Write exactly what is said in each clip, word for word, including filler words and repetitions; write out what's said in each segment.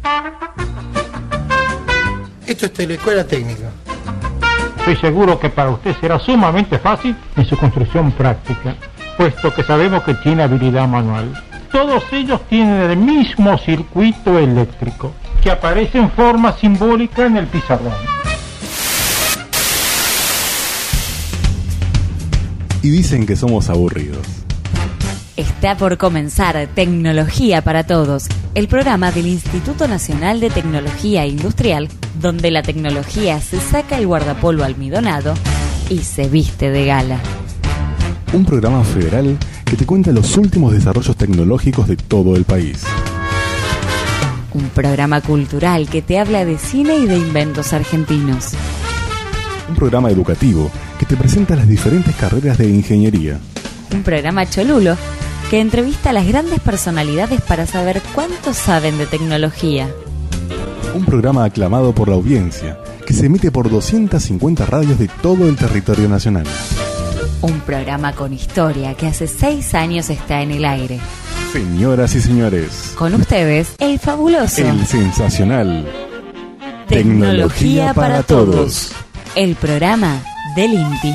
Esto es Teleescuela Técnica. Estoy seguro que para usted será sumamente fácil en su construcción práctica, puesto que sabemos que tiene habilidad manual. Todos ellos tienen el mismo circuito eléctrico, que aparece en forma simbólica en el pizarrón. Y dicen que somos aburridos. Está por comenzar Tecnología para Todos, el programa del Instituto Nacional de Tecnología Industrial, donde la tecnología se saca el guardapolvo almidonado y se viste de gala. Un programa federal que te cuenta los últimos desarrollos tecnológicos de todo el país. Un programa cultural que te habla de cine y de inventos argentinos. Un programa educativo que te presenta las diferentes carreras de ingeniería. Un programa cholulo que entrevista a las grandes personalidades para saber cuánto saben de tecnología. Un programa aclamado por la audiencia que se emite por doscientas cincuenta radios de todo el territorio nacional. Un programa con historia que hace seis años está en el aire. Señoras y señores, con ustedes, el fabuloso, el sensacional Tecnología, Tecnología para, para todos. todos, el programa del INTI.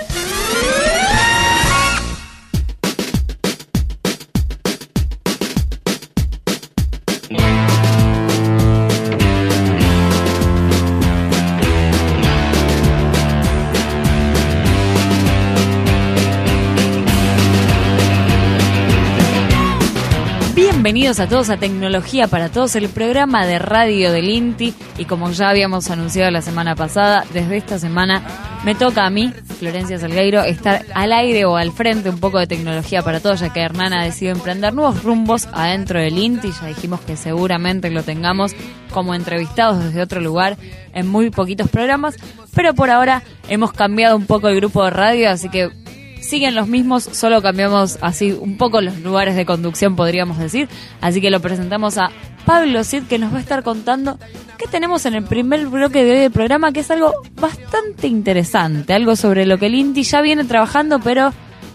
Bienvenidos a todos a Tecnología para Todos, el programa de radio del INTI. Y como ya habíamos anunciado la semana pasada, desde esta semana me toca a mí, Florencia Salgueiro, estar al aire o al frente un poco de Tecnología para Todos, ya que Hernán ha decidido emprender nuevos rumbos adentro del INTI. Ya dijimos que seguramente lo tengamos como entrevistados desde otro lugar en muy poquitos programas, pero por ahora hemos cambiado un poco el grupo de radio, así que siguen los mismos, solo cambiamos así un poco los lugares de conducción, podríamos decir. Así que lo presentamos a Pablo Cid, que nos va a estar contando qué tenemos en el primer bloque de hoy del programa, que es algo bastante interesante, algo sobre lo que el INTI ya viene trabajando, pero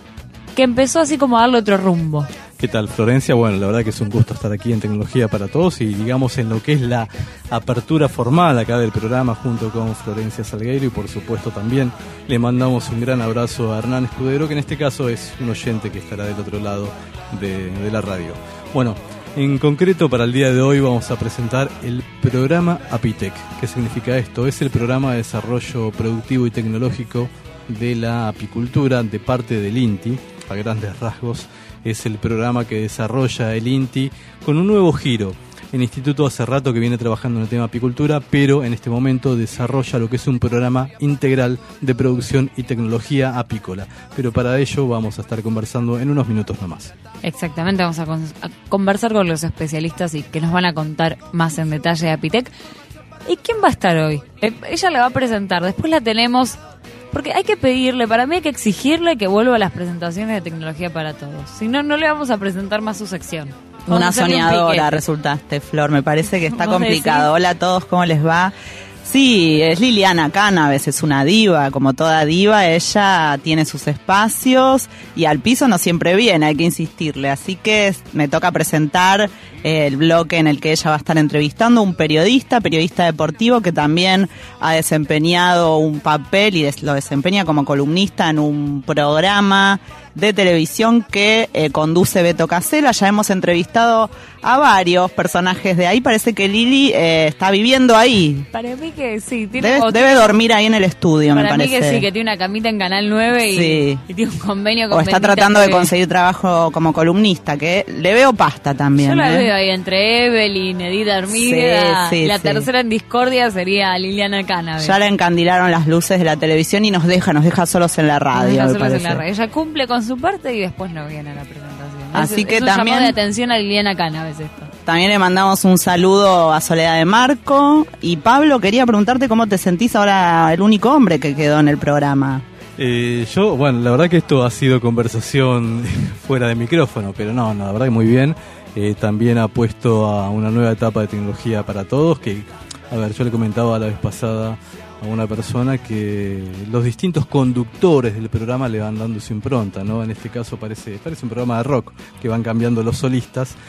que empezó así como a darle otro rumbo. ¿Qué tal, Florencia? Bueno, la verdad que es un gusto estar aquí en Tecnología para Todos y digamos en lo que es la apertura formal acá del programa junto con Florencia Salgueiro, y por supuesto también le mandamos un gran abrazo a Hernán Escudero, que en este caso es un oyente que estará del otro lado de, de la radio. Bueno, en concreto para el día de hoy vamos a presentar el programa APITEC. ¿Qué significa esto? Es el programa de desarrollo productivo y tecnológico de la apicultura de parte del INTI. A grandes rasgos es el programa que desarrolla el INTI con un nuevo giro. El instituto hace rato que viene trabajando en el tema apicultura, pero en este momento desarrolla lo que es un programa integral de producción y tecnología apícola. Pero para ello vamos a estar conversando en unos minutos nomás. Exactamente, vamos a, con- a conversar con los especialistas y que nos van a contar más en detalle de APITEC. ¿Y quién va a estar hoy? Eh, ella la va a presentar, después la tenemos, porque hay que pedirle, para mí hay que exigirle que vuelva a las presentaciones de Tecnología para Todos. Si no, no le vamos a presentar más su sección. Vamos Una a hacerle un soñadora piquete. resultaste, Flor, me parece que está ¿Vos complicado. decís? Hola a todos, ¿cómo les va? Sí, es Liliana Cannabis, es una diva, como toda diva, ella tiene sus espacios y al piso no siempre viene, hay que insistirle. Así que me toca presentar el bloque en el que ella va a estar entrevistando un periodista, periodista deportivo que también ha desempeñado un papel y des- lo desempeña como columnista en un programa de televisión que eh, conduce Beto Casella. Ya hemos entrevistado a varios personajes de ahí. Parece que Lili eh, está viviendo ahí. Para mí que sí. Tiene, Debe, o debe tiene- dormir ahí en el estudio, me Para mí parece. que sí, que tiene una camita en Canal nueve y, Sí. y tiene un convenio con O está Bendita tratando de T V. conseguir trabajo como columnista, que le veo pasta también. Yo la ¿eh? veo ahí entre Evelyn, Edith Armida. Sí, sí, la sí. tercera en discordia sería Liliana Cannabis. Ya le encandilaron las luces de la televisión y nos deja, nos deja solos en la radio, Deja me solos en parece. la radio. Ella cumple con su parte y después no viene a la presentación. Así es, que es un también- llamado de atención a Liliana Cannabis esto. También le mandamos un saludo a Soledad de Marco. Y Pablo, quería preguntarte cómo te sentís ahora, el único hombre que quedó en el programa. Eh, yo, bueno, la verdad que esto ha sido conversación fuera de micrófono, pero no, no, la verdad que muy bien. Eh, también ha puesto a una nueva etapa de Tecnología para Todos, que, a ver, yo le comentaba la vez pasada a una persona que los distintos conductores del programa le van dando su impronta, ¿no? En este caso parece, parece un programa de rock, que van cambiando los solistas,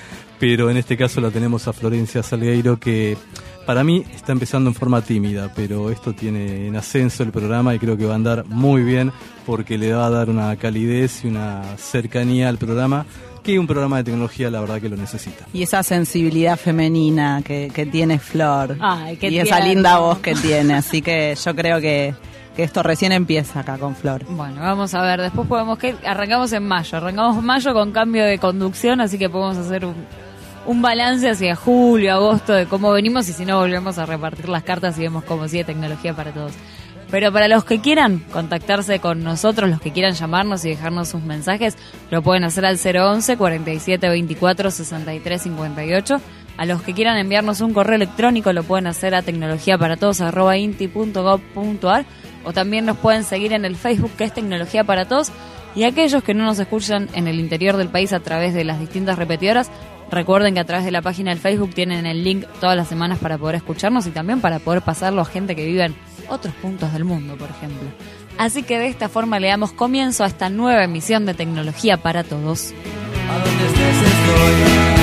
pero en este caso la tenemos a Florencia Salgueiro, que para mí está empezando en forma tímida, pero esto tiene en ascenso el programa y creo que va a andar muy bien porque le va a dar una calidez y una cercanía al programa, que un programa de tecnología la verdad que lo necesita. Y esa sensibilidad femenina que, que tiene Flor. Ay, qué y esa tierno. linda voz que tiene. Así que yo creo que, que esto recién empieza acá con Flor. Bueno, vamos a ver, después podemos que arrancamos en mayo, arrancamos en mayo con cambio de conducción, así que podemos hacer un, un balance hacia julio, agosto de cómo venimos y si no volvemos a repartir las cartas y vemos cómo sigue Tecnología para Todos. Pero para los que quieran contactarse con nosotros, los que quieran llamarnos y dejarnos sus mensajes, lo pueden hacer al cero once, cuarenta y siete veinticuatro, sesenta y tres cincuenta y ocho. A los que quieran enviarnos un correo electrónico lo pueden hacer a tecnologiaparatodos arroba inti punto gob punto ar, o también nos pueden seguir en el Facebook, que es Tecnología para Todos. Y aquellos que no nos escuchan en el interior del país a través de las distintas repetidoras, recuerden que a través de la página del Facebook tienen el link todas las semanas para poder escucharnos y también para poder pasarlo a gente que vive en otros puntos del mundo, por ejemplo. Así que de esta forma le damos comienzo a esta nueva emisión de Tecnología para Todos. A donde estés estoy.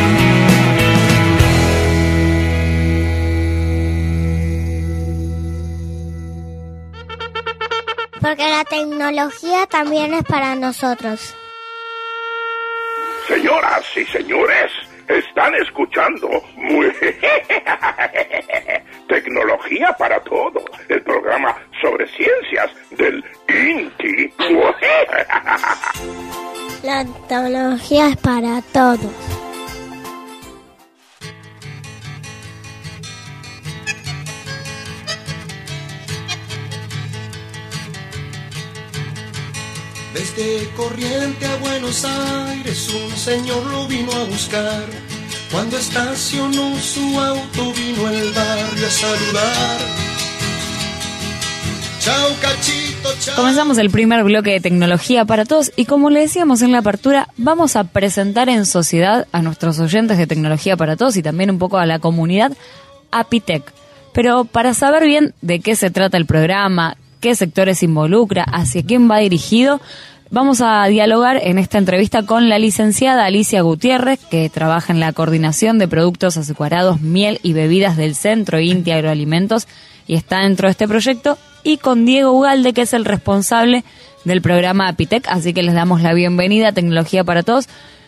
Porque la tecnología también es para nosotros. Señoras y señores, están escuchando muy Tecnología para Todos, el programa sobre ciencias del INTI. La tecnología es para todos. Desde Corriente a Buenos Aires un señor lo vino a buscar. Cuando estacionó su auto vino al barrio a saludar. Chao cachito, chao. Comenzamos el primer bloque de Tecnología para Todos y como le decíamos en la apertura, vamos a presentar en sociedad a nuestros oyentes de Tecnología para Todos y también un poco a la comunidad Apitec. Pero para saber bien de qué se trata el programa, qué sectores involucra, hacia quién va dirigido, vamos a dialogar en esta entrevista con la licenciada Alicia Gutiérrez, que trabaja en la coordinación de productos azucarados, miel y bebidas del Centro INTI Agroalimentos y está dentro de este proyecto, y con Diego Ugalde, que es el responsable del programa Apitec, así que les damos la bienvenida a Tecnología para Todos.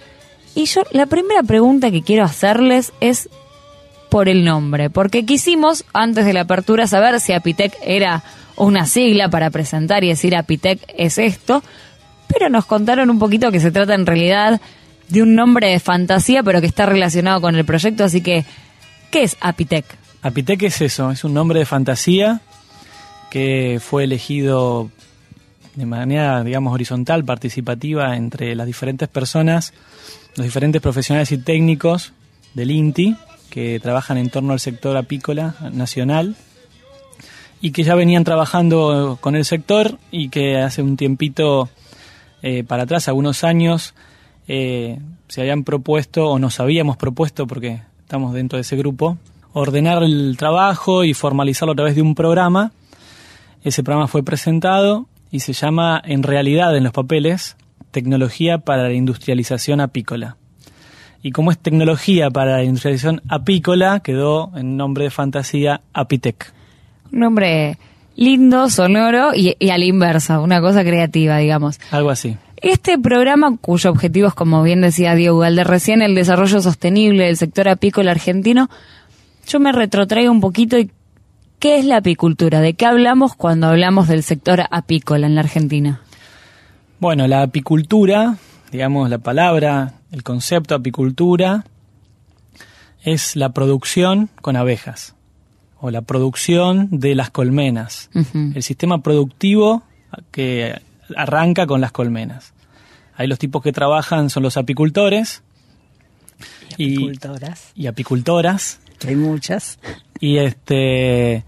Y yo, la primera pregunta que quiero hacerles es por el nombre, porque quisimos, antes de la apertura, saber si Apitec era una sigla para presentar y decir Apitec es esto, pero nos contaron un poquito que se trata en realidad de un nombre de fantasía, pero que está relacionado con el proyecto, así que, ¿qué es Apitec? Apitec es eso, es un nombre de fantasía que fue elegido de manera, digamos, horizontal, participativa entre las diferentes personas, los diferentes profesionales y técnicos del INTI, que trabajan en torno al sector apícola nacional, y que ya venían trabajando con el sector y que hace un tiempito eh, para atrás, algunos años, eh, se habían propuesto, o nos habíamos propuesto, porque estamos dentro de ese grupo, ordenar el trabajo y formalizarlo a través de un programa. Ese programa fue presentado y se llama, en realidad en los papeles, Tecnología para la Industrialización Apícola. Y como es Tecnología para la Industrialización Apícola, quedó en nombre de fantasía Apitec. Un nombre lindo, sonoro y, y a la inversa, una cosa creativa, digamos. Algo así. Este programa, cuyo objetivo es, como bien decía Diego Ugalde recién, el desarrollo sostenible del sector apícola argentino, yo me retrotraigo un poquito y ¿qué es la apicultura? ¿De qué hablamos cuando hablamos del sector apícola en la Argentina? Bueno, la apicultura, digamos la palabra, el concepto apicultura, es la producción con abejas, o la producción de las colmenas. Uh-huh. El sistema productivo que arranca con las colmenas. Ahí los tipos que trabajan son los apicultores. Y apicultoras. Y, y apicultoras. Que hay muchas. Y este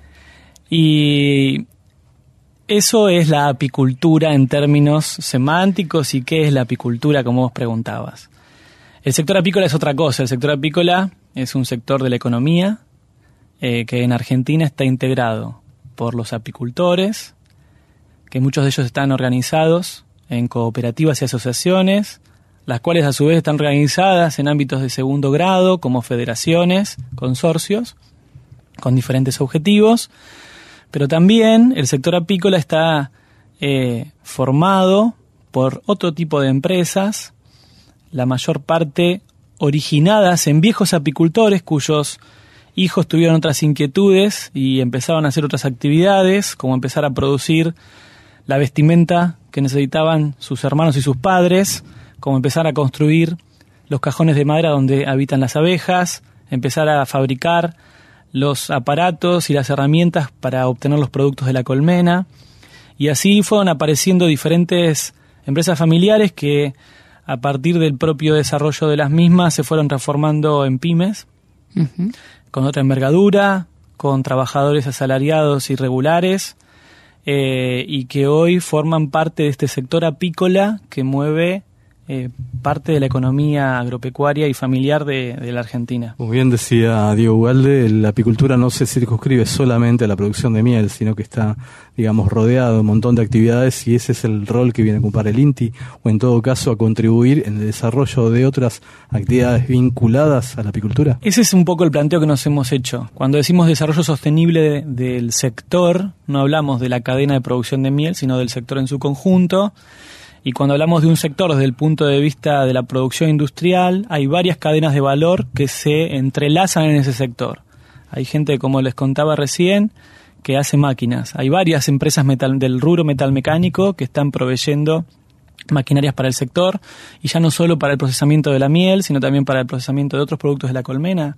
y eso es la apicultura en términos semánticos. ¿Y qué es la apicultura, como vos preguntabas? El sector apícola es otra cosa. El sector apícola es un sector de la economía eh, que en Argentina está integrado por los apicultores, que muchos de ellos están organizados en cooperativas y asociaciones, las cuales a su vez están organizadas en ámbitos de segundo grado, como federaciones, consorcios, con diferentes objetivos, pero también el sector apícola está eh, formado por otro tipo de empresas, la mayor parte originadas en viejos apicultores cuyos hijos tuvieron otras inquietudes y empezaron a hacer otras actividades, como empezar a producir la vestimenta que necesitaban sus hermanos y sus padres, como empezar a construir los cajones de madera donde habitan las abejas, empezar a fabricar los aparatos y las herramientas para obtener los productos de la colmena. Y así fueron apareciendo diferentes empresas familiares que, a partir del propio desarrollo de las mismas, se fueron transformando en pymes, uh-huh. con otra envergadura, con trabajadores asalariados irregulares, eh, y que hoy forman parte de este sector apícola que mueve eh, parte de la economía agropecuaria y familiar de, de la Argentina. Como bien decía Diego Ugalde, la apicultura no se circunscribe solamente a la producción de miel, sino que está, digamos, rodeado de un montón de actividades, y ese es el rol que viene a ocupar el INTI, o en todo caso a contribuir en el desarrollo de otras actividades vinculadas a la apicultura. Ese es un poco el planteo que nos hemos hecho. Cuando decimos desarrollo sostenible de, del sector, no hablamos de la cadena de producción de miel, sino del sector en su conjunto. Y cuando hablamos de un sector desde el punto de vista de la producción industrial, hay varias cadenas de valor que se entrelazan en ese sector. Hay gente, como les contaba recién, que hace máquinas. Hay varias empresas metal, del rubro metalmecánico que están proveyendo maquinarias para el sector, y ya no solo para el procesamiento de la miel, sino también para el procesamiento de otros productos de la colmena,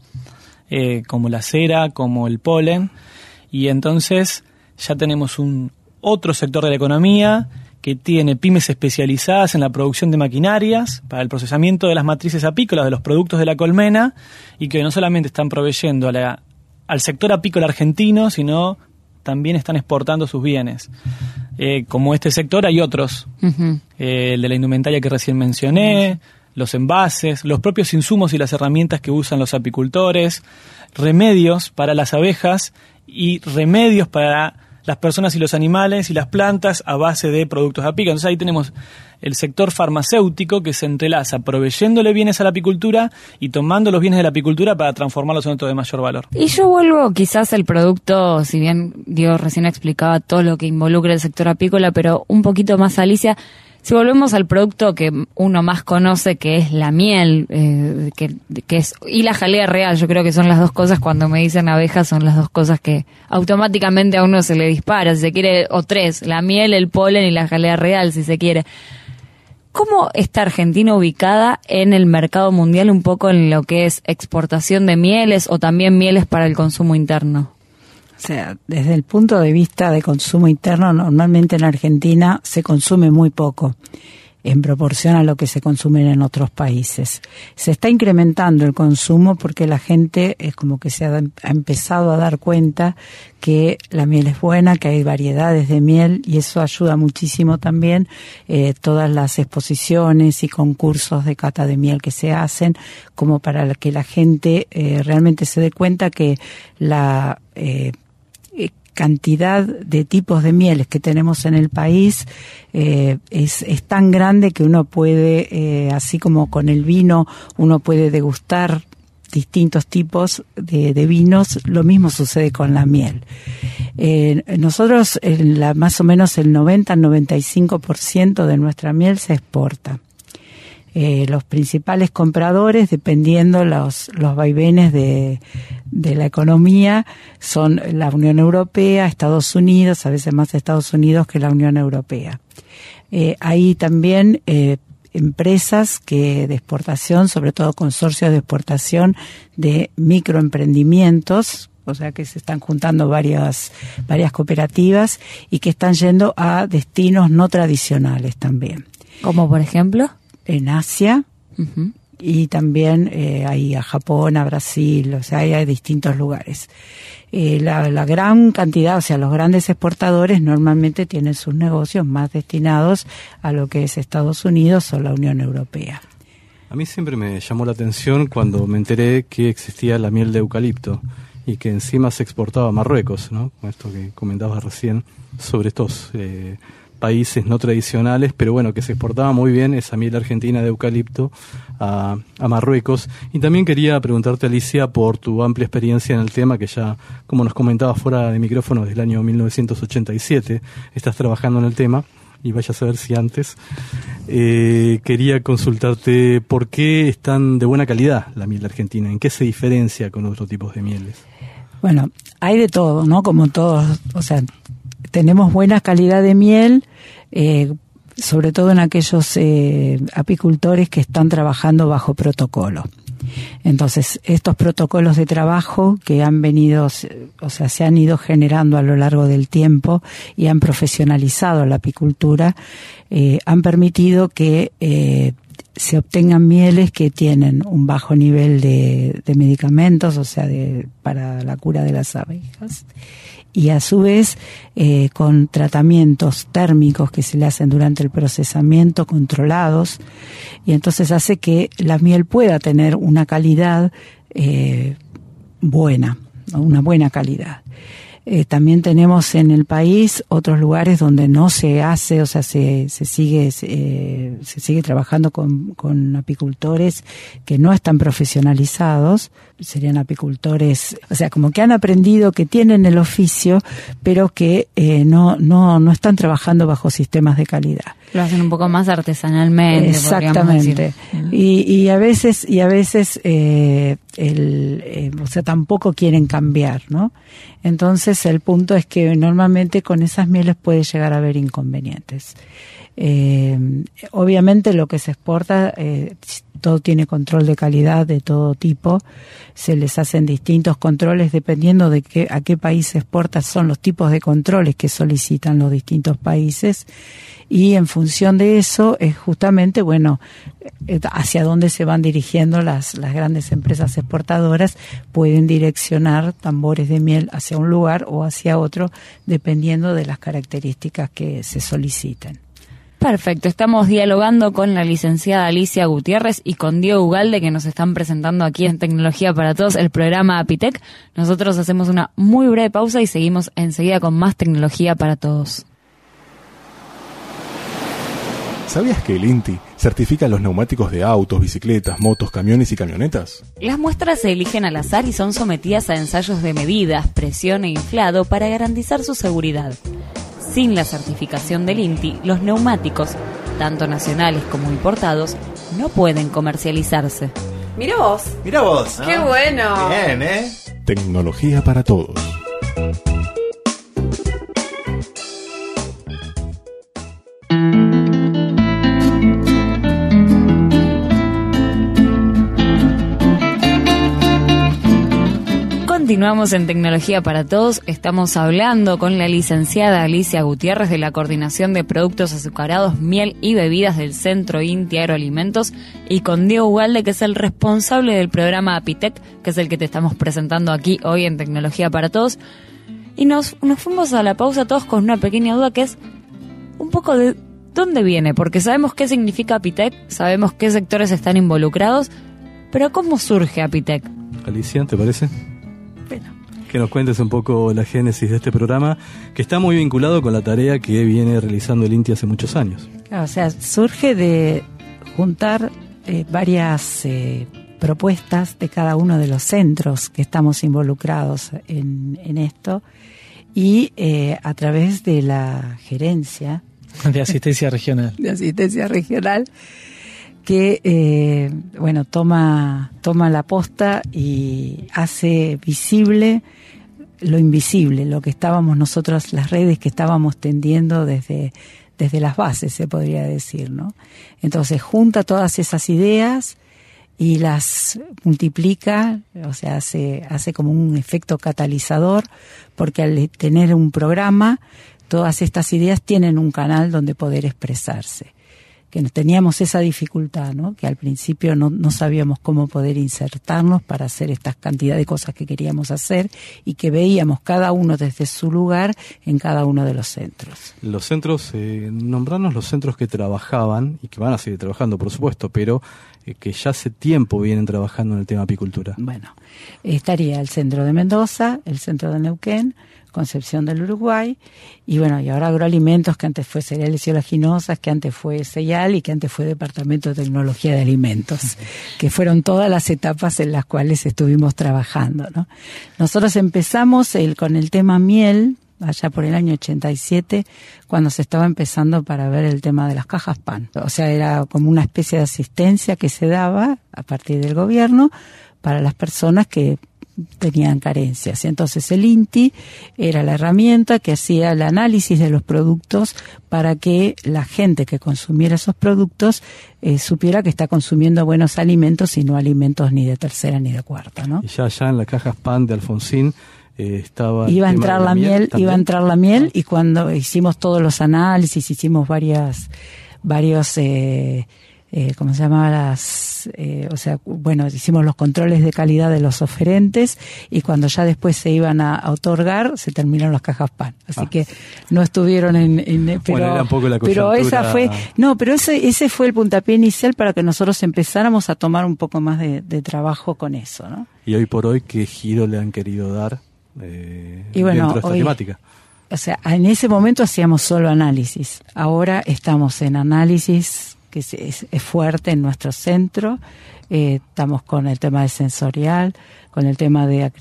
eh, como la cera, como el polen. Y entonces ya tenemos un otro sector de la economía que tiene pymes especializadas en la producción de maquinarias para el procesamiento de las matrices apícolas, de los productos de la colmena, y que no solamente están proveyendo a la, al sector apícola argentino, sino también están exportando sus bienes. Eh, como este sector hay otros, uh-huh. eh, el de la indumentaria que recién mencioné, los envases, los propios insumos y las herramientas que usan los apicultores, remedios para las abejas y remedios para las personas y los animales y las plantas a base de productos apícolas. Entonces ahí tenemos el sector farmacéutico que se entrelaza proveyéndole bienes a la apicultura y tomando los bienes de la apicultura para transformarlos en otro de mayor valor. Y yo vuelvo quizás al producto, si bien Diego recién explicaba todo lo que involucra el sector apícola, pero un poquito más, Alicia, si volvemos al producto que uno más conoce, que es la miel, eh, que, que es y la jalea real, yo creo que son las dos cosas, cuando me dicen abejas, son las dos cosas que automáticamente a uno se le dispara, si se quiere, o tres, la miel, el polen y la jalea real, si se quiere. ¿Cómo está Argentina ubicada en el mercado mundial, un poco en lo que es exportación de mieles o también mieles para el consumo interno? O sea, desde el punto de vista de consumo interno, normalmente en Argentina se consume muy poco en proporción a lo que se consume en otros países. Se está incrementando el consumo porque la gente es como que se ha, ha empezado a dar cuenta que la miel es buena, que hay variedades de miel, y eso ayuda muchísimo también eh, todas las exposiciones y concursos de cata de miel que se hacen, como para que la gente eh, realmente se dé cuenta que la eh, cantidad de tipos de mieles que tenemos en el país eh, es, es tan grande que uno puede, eh, así como con el vino, uno puede degustar distintos tipos de, de vinos, lo mismo sucede con la miel. Eh, nosotros, en la, más o menos el noventa al noventa y cinco por ciento de nuestra miel se exporta. Eh, los principales compradores, dependiendo los, los vaivenes de, de la economía, son la Unión Europea, Estados Unidos, a veces más Estados Unidos que la Unión Europea. Eh, hay también eh, empresas que de exportación, sobre todo consorcios de exportación de microemprendimientos, o sea que se están juntando varias, varias cooperativas y que están yendo a destinos no tradicionales también. ¿Como por ejemplo? En Asia, uh-huh. y también eh, ahí a Japón, a Brasil, o sea, hay a distintos lugares. Eh, la, la gran cantidad, o sea, los grandes exportadores normalmente tienen sus negocios más destinados a lo que es Estados Unidos o la Unión Europea. A mí siempre me llamó la atención cuando me enteré que existía la miel de eucalipto y que encima se exportaba a Marruecos, ¿no? Con esto que comentabas recién sobre estos eh, países no tradicionales, pero bueno, que se exportaba muy bien esa miel argentina de eucalipto a, a Marruecos. Y también quería preguntarte, Alicia, por tu amplia experiencia en el tema, que ya, como nos comentabas fuera de micrófono, desde el año mil novecientos ochenta y siete estás trabajando en el tema, y vaya a saber si antes. Eh, quería consultarte por qué es tan de buena calidad la miel argentina, en qué se diferencia con otros tipos de mieles. Bueno, hay de todo, ¿no? Como todos, o sea, tenemos buena calidad de miel, eh, sobre todo en aquellos eh, apicultores que están trabajando bajo protocolo. Entonces, estos protocolos de trabajo que han venido, o sea, se han ido generando a lo largo del tiempo y han profesionalizado la apicultura, eh, han permitido que eh, se obtengan mieles que tienen un bajo nivel de, de medicamentos, o sea, de, para la cura de las abejas, y a su vez eh, con tratamientos térmicos que se le hacen durante el procesamiento controlados, y entonces hace que la miel pueda tener una calidad eh, buena, una buena calidad. Eh, también tenemos en el país otros lugares donde no se hace, o sea, se, se sigue se, se sigue trabajando con, con apicultores que no están profesionalizados, serían apicultores, o sea, como que han aprendido, que tienen el oficio, pero que eh, no no no están trabajando bajo sistemas de calidad. Lo hacen un poco más artesanalmente. Exactamente. Y, y a veces y a veces eh, el, eh, o sea, tampoco quieren cambiar, ¿no? Entonces el punto es que normalmente con esas mieles puede llegar a haber inconvenientes. Eh, obviamente lo que se exporta, eh, todo tiene control de calidad de todo tipo, se les hacen distintos controles dependiendo de qué, a qué país se exporta, son los tipos de controles que solicitan los distintos países, y en función de eso es justamente, bueno, hacia dónde se van dirigiendo las, las grandes empresas exportadoras. Pueden direccionar tambores de miel hacia un lugar o hacia otro dependiendo de las características que se soliciten. Perfecto, estamos dialogando con la licenciada Alicia Gutiérrez y con Diego Ugalde, que nos están presentando aquí en Tecnología para Todos, el programa Apitec. Nosotros hacemos una muy breve pausa y seguimos enseguida con más Tecnología para Todos. ¿Sabías que el INTI certifica los neumáticos de autos, bicicletas, motos, camiones y camionetas? Las muestras se eligen al azar y son sometidas a ensayos de medidas, presión e inflado para garantizar su seguridad. Sin la certificación del INTI, los neumáticos, tanto nacionales como importados, no pueden comercializarse. Mira vos. Mira vos. Qué ¿no? bueno. Bien, ¿eh? Tecnología para todos. Continuamos en Tecnología para Todos. Estamos hablando con la licenciada Alicia Gutiérrez de la Coordinación de Productos Azucarados, Miel y Bebidas del Centro INTI Agroalimentos, y con Diego Ugalde, que es el responsable del programa Apitec, que es el que te estamos presentando aquí hoy en Tecnología para Todos. Y nos, nos fuimos a la pausa todos con una pequeña duda, que es un poco de dónde viene, porque sabemos qué significa Apitec, sabemos qué sectores están involucrados, pero ¿cómo surge Apitec? Alicia, ¿te parece? Que nos cuentes un poco la génesis de este programa, que está muy vinculado con la tarea que viene realizando el INTI hace muchos años. Claro, o sea, surge de juntar eh, varias eh, propuestas de cada uno de los centros que estamos involucrados en, en esto, y eh, a través de la gerencia de asistencia regional. de asistencia regional, que eh, bueno toma toma la posta y hace visible lo invisible, lo que estábamos nosotros, las redes que estábamos tendiendo desde desde las bases, se podría decir, ¿no? Entonces junta todas esas ideas y las multiplica, o sea, hace hace como un efecto catalizador, porque al tener un programa, todas estas ideas tienen un canal donde poder expresarse. Que teníamos esa dificultad, ¿no? Que al principio no, no sabíamos cómo poder insertarnos para hacer esta cantidad de cosas que queríamos hacer, y que veíamos cada uno desde su lugar en cada uno de los centros. Los centros, eh, nombrarnos los centros que trabajaban y que van a seguir trabajando, por supuesto, pero eh, que ya hace tiempo vienen trabajando en el tema apicultura? Bueno, estaría el centro de Mendoza, el centro de Neuquén, Concepción del Uruguay, y bueno, y ahora Agroalimentos, que antes fue Cereales y Oleaginosas, que antes fue CEIAL y que antes fue Departamento de Tecnología de Alimentos, que fueron todas las etapas en las cuales estuvimos trabajando, ¿no? Nosotros empezamos el, con el tema miel, allá por el año ochenta y siete, cuando se estaba empezando para ver el tema de las cajas pan. O sea, era como una especie de asistencia que se daba a partir del gobierno para las personas que tenían carencias. Entonces el INTI era la herramienta que hacía el análisis de los productos para que la gente que consumiera esos productos eh, supiera que está consumiendo buenos alimentos y no alimentos ni de tercera ni de cuarta, ¿no? Y ya allá en las cajas pan de Alfonsín eh, estaba... Iba a entrar la miel, miel iba a entrar la miel y cuando hicimos todos los análisis, hicimos varias, varios... Eh, Eh, ¿cómo se llama? Las, eh, o sea, bueno, hicimos los controles de calidad de los oferentes y cuando ya después se iban a, a otorgar, se terminaron las cajas pan. Así ah. que no estuvieron en, en pero, bueno, era un poco la pero esa fue, no, pero ese, ese fue el puntapié inicial para que nosotros empezáramos a tomar un poco más de, de trabajo con eso, ¿no? Y hoy por hoy, ¿qué giro le han querido dar eh, y bueno, dentro de esta hoy, temática? O sea, en ese momento hacíamos solo análisis. Ahora estamos en análisis que es, es, es fuerte en nuestro centro, eh, estamos con el tema de sensorial, con el tema de,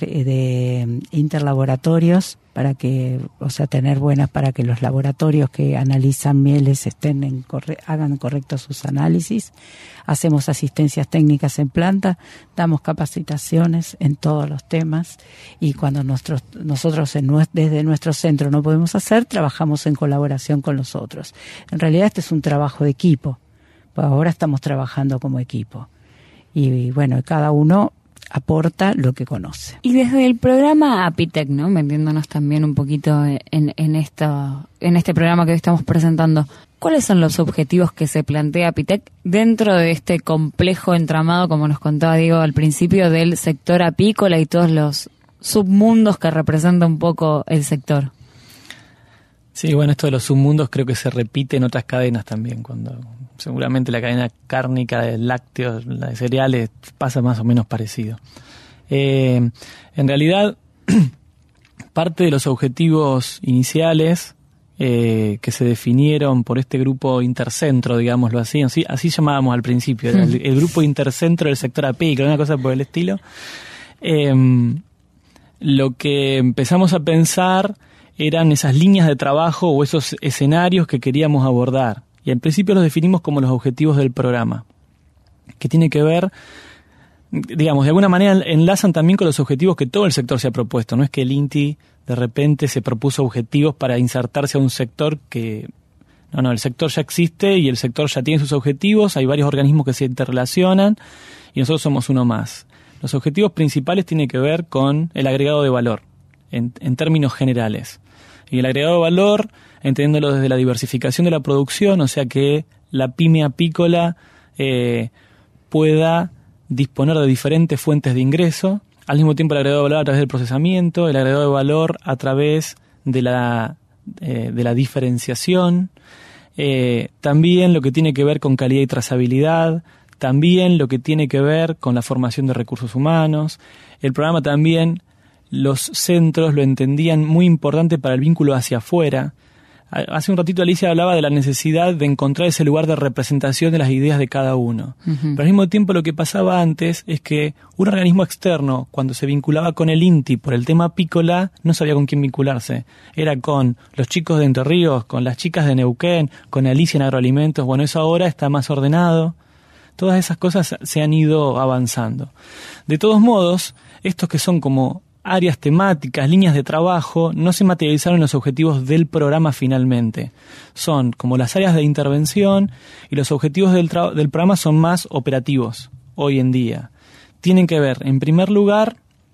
de interlaboratorios, para que, o sea, tener buenas, para que los laboratorios que analizan mieles estén en corre, hagan correctos sus análisis. Hacemos asistencias técnicas en planta, damos capacitaciones en todos los temas y cuando nuestros, nosotros en, desde nuestro centro no podemos hacer, trabajamos en colaboración con los otros. En realidad este es un trabajo de equipo. Ahora estamos trabajando como equipo y, y bueno, cada uno aporta lo que conoce. Y desde el programa Apitec, ¿no? Metiéndonos también un poquito en, en, esto, en este programa que hoy estamos presentando, ¿cuáles son los objetivos que se plantea Apitec dentro de este complejo entramado, como nos contaba Diego al principio, del sector apícola y todos los submundos que representa un poco el sector? Sí, bueno, esto de los submundos creo que se repite en otras cadenas también, cuando seguramente la cadena cárnica de lácteos, la de cereales, pasa más o menos parecido. Eh, en realidad, parte de los objetivos iniciales eh, que se definieron por este grupo intercentro, digámoslo así, así, así llamábamos al principio, era el, el grupo intercentro del sector apícola, una cosa por el estilo, eh, lo que empezamos a pensar eran esas líneas de trabajo o esos escenarios que queríamos abordar. Y al principio los definimos como los objetivos del programa, que tiene que ver, digamos, de alguna manera enlazan también con los objetivos que todo el sector se ha propuesto. No es que el INTI de repente se propuso objetivos para insertarse a un sector que... No, no, el sector ya existe y el sector ya tiene sus objetivos, hay varios organismos que se interrelacionan y nosotros somos uno más. Los objetivos principales tienen que ver con el agregado de valor, en, en términos generales. Y el agregado de valor, entendiéndolo desde la diversificación de la producción, o sea que la pyme apícola eh, pueda disponer de diferentes fuentes de ingreso, al mismo tiempo el agregado de valor a través del procesamiento, el agregado de valor a través de la, eh, de la diferenciación, eh, también lo que tiene que ver con calidad y trazabilidad, también lo que tiene que ver con la formación de recursos humanos. El programa también, los centros lo entendían muy importante para el vínculo hacia afuera. Hace un ratito Alicia hablaba de la necesidad de encontrar ese lugar de representación de las ideas de cada uno. Uh-huh. Pero al mismo tiempo lo que pasaba antes es que un organismo externo, cuando se vinculaba con el INTI por el tema apícola, no sabía con quién vincularse. Era con los chicos de Entre Ríos, con las chicas de Neuquén, con Alicia en Agroalimentos. Bueno, eso ahora está más ordenado. Todas esas cosas se han ido avanzando. De todos modos, estos que son como áreas temáticas, líneas de trabajo, no se materializaron en los objetivos del programa finalmente. Son como las áreas de intervención y los objetivos del, tra- del programa son más operativos hoy en día. Tienen que ver, en primer lugar,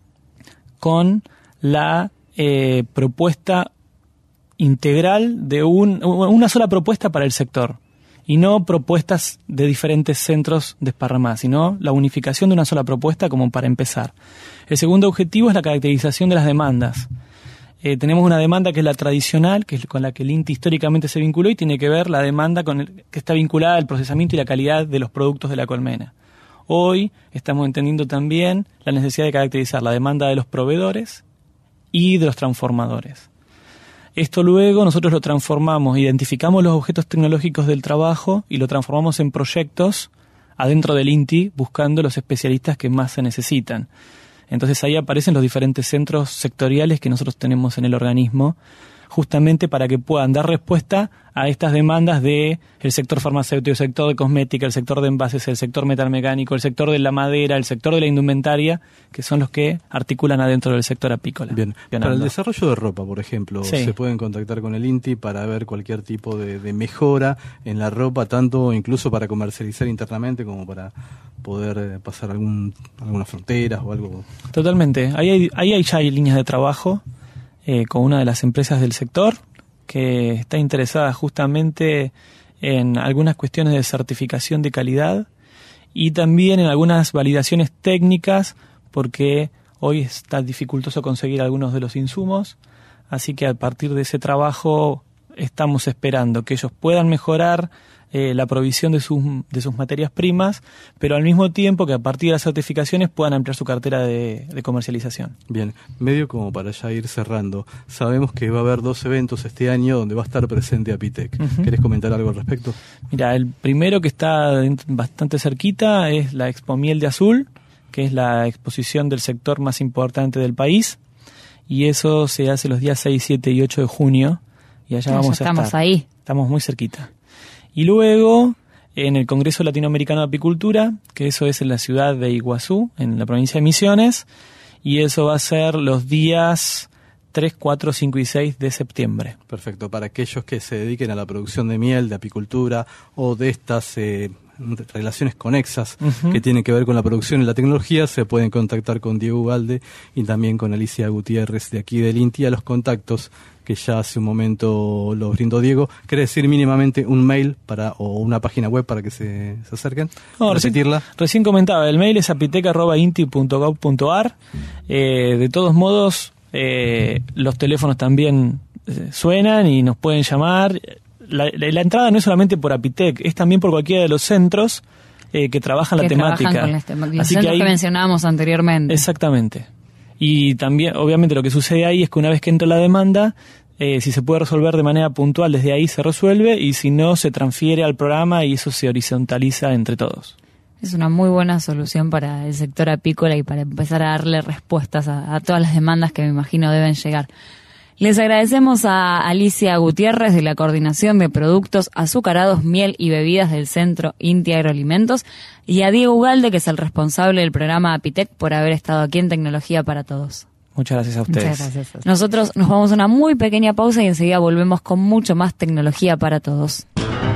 con la eh, propuesta integral de un, una sola propuesta para el sector. Y no propuestas de diferentes centros desparramadas, sino la unificación de una sola propuesta como para empezar. El segundo objetivo es la caracterización de las demandas. Eh, tenemos una demanda que es la tradicional, que es con la que el INTI históricamente se vinculó, y tiene que ver la demanda con el, que está vinculada al procesamiento y la calidad de los productos de la colmena. Hoy estamos entendiendo también la necesidad de caracterizar la demanda de los proveedores y de los transformadores. Esto luego nosotros lo transformamos, identificamos los objetos tecnológicos del trabajo y lo transformamos en proyectos adentro del INTI, buscando los especialistas que más se necesitan. Entonces ahí aparecen los diferentes centros sectoriales que nosotros tenemos en el organismo, justamente para que puedan dar respuesta a estas demandas de el sector farmacéutico, el sector de cosmética, el sector de envases, el sector metalmecánico, el sector de la madera, el sector de la indumentaria, que son los que articulan adentro del sector apícola. Bien, para el desarrollo de ropa, por ejemplo, sí. se pueden contactar con el INTI para ver cualquier tipo de, de mejora en la ropa, tanto incluso para comercializar internamente como para poder eh, pasar algún, algunas fronteras o algo. Totalmente, ahí hay, ahí hay ya hay líneas de trabajo eh, con una de las empresas del sector que está interesada justamente en algunas cuestiones de certificación de calidad y también en algunas validaciones técnicas, porque hoy está dificultoso conseguir algunos de los insumos, así que a partir de ese trabajo estamos esperando que ellos puedan mejorar eh, la provisión de sus, de sus materias primas, pero al mismo tiempo que a partir de las certificaciones puedan ampliar su cartera de, de comercialización. Bien, medio como para ya ir cerrando, sabemos que va a haber dos eventos este año donde va a estar presente Apitec. Uh-huh. ¿Querés comentar algo al respecto? Mira, el primero que está bastante cerquita es la Expo Miel de Azul, que es la exposición del sector más importante del país, y eso se hace los días seis, siete y ocho de junio, y allá no, vamos ya a estamos estar. ahí. Estamos muy cerquita. Y luego, en el Congreso Latinoamericano de Apicultura, que eso es en la ciudad de Iguazú, en la provincia de Misiones, y eso va a ser los días tres, cuatro, cinco y seis de septiembre. Perfecto, para aquellos que se dediquen a la producción de miel, de apicultura o de estas eh, relaciones conexas uh-huh. que tienen que ver con la producción y la tecnología, se pueden contactar con Diego Ugalde y también con Alicia Gutiérrez de aquí del INTI a los contactos que ya hace un momento los brindó Diego. ¿Quiere decir mínimamente un mail para o una página web para que se, se acerquen? No, repetirla. Recién, recién comentaba, el mail es apitec arroba inti punto gov punto ar. Eh, de todos modos, eh, los teléfonos también eh, suenan y nos pueden llamar. La, la, la entrada no es solamente por Apitec, es también por cualquiera de los centros eh, que trabajan que la temática. Trabajan con las tem- los Así centros que, ahí, que mencionábamos anteriormente. Exactamente. Y también, obviamente, lo que sucede ahí es que una vez que entra la demanda, eh, si se puede resolver de manera puntual, desde ahí se resuelve, y si no, se transfiere al programa y eso se horizontaliza entre todos. Es una muy buena solución para el sector apícola y para empezar a darle respuestas a, a todas las demandas que me imagino deben llegar. Les agradecemos a Alicia Gutiérrez de la Coordinación de Productos Azucarados, Miel y Bebidas del Centro INTI Agroalimentos y a Diego Ugalde, que es el responsable del programa Apitec, por haber estado aquí en Tecnología para Todos. Muchas gracias a ustedes. Muchas gracias. Nosotros nos vamos a una muy pequeña pausa y enseguida volvemos con mucho más Tecnología para Todos.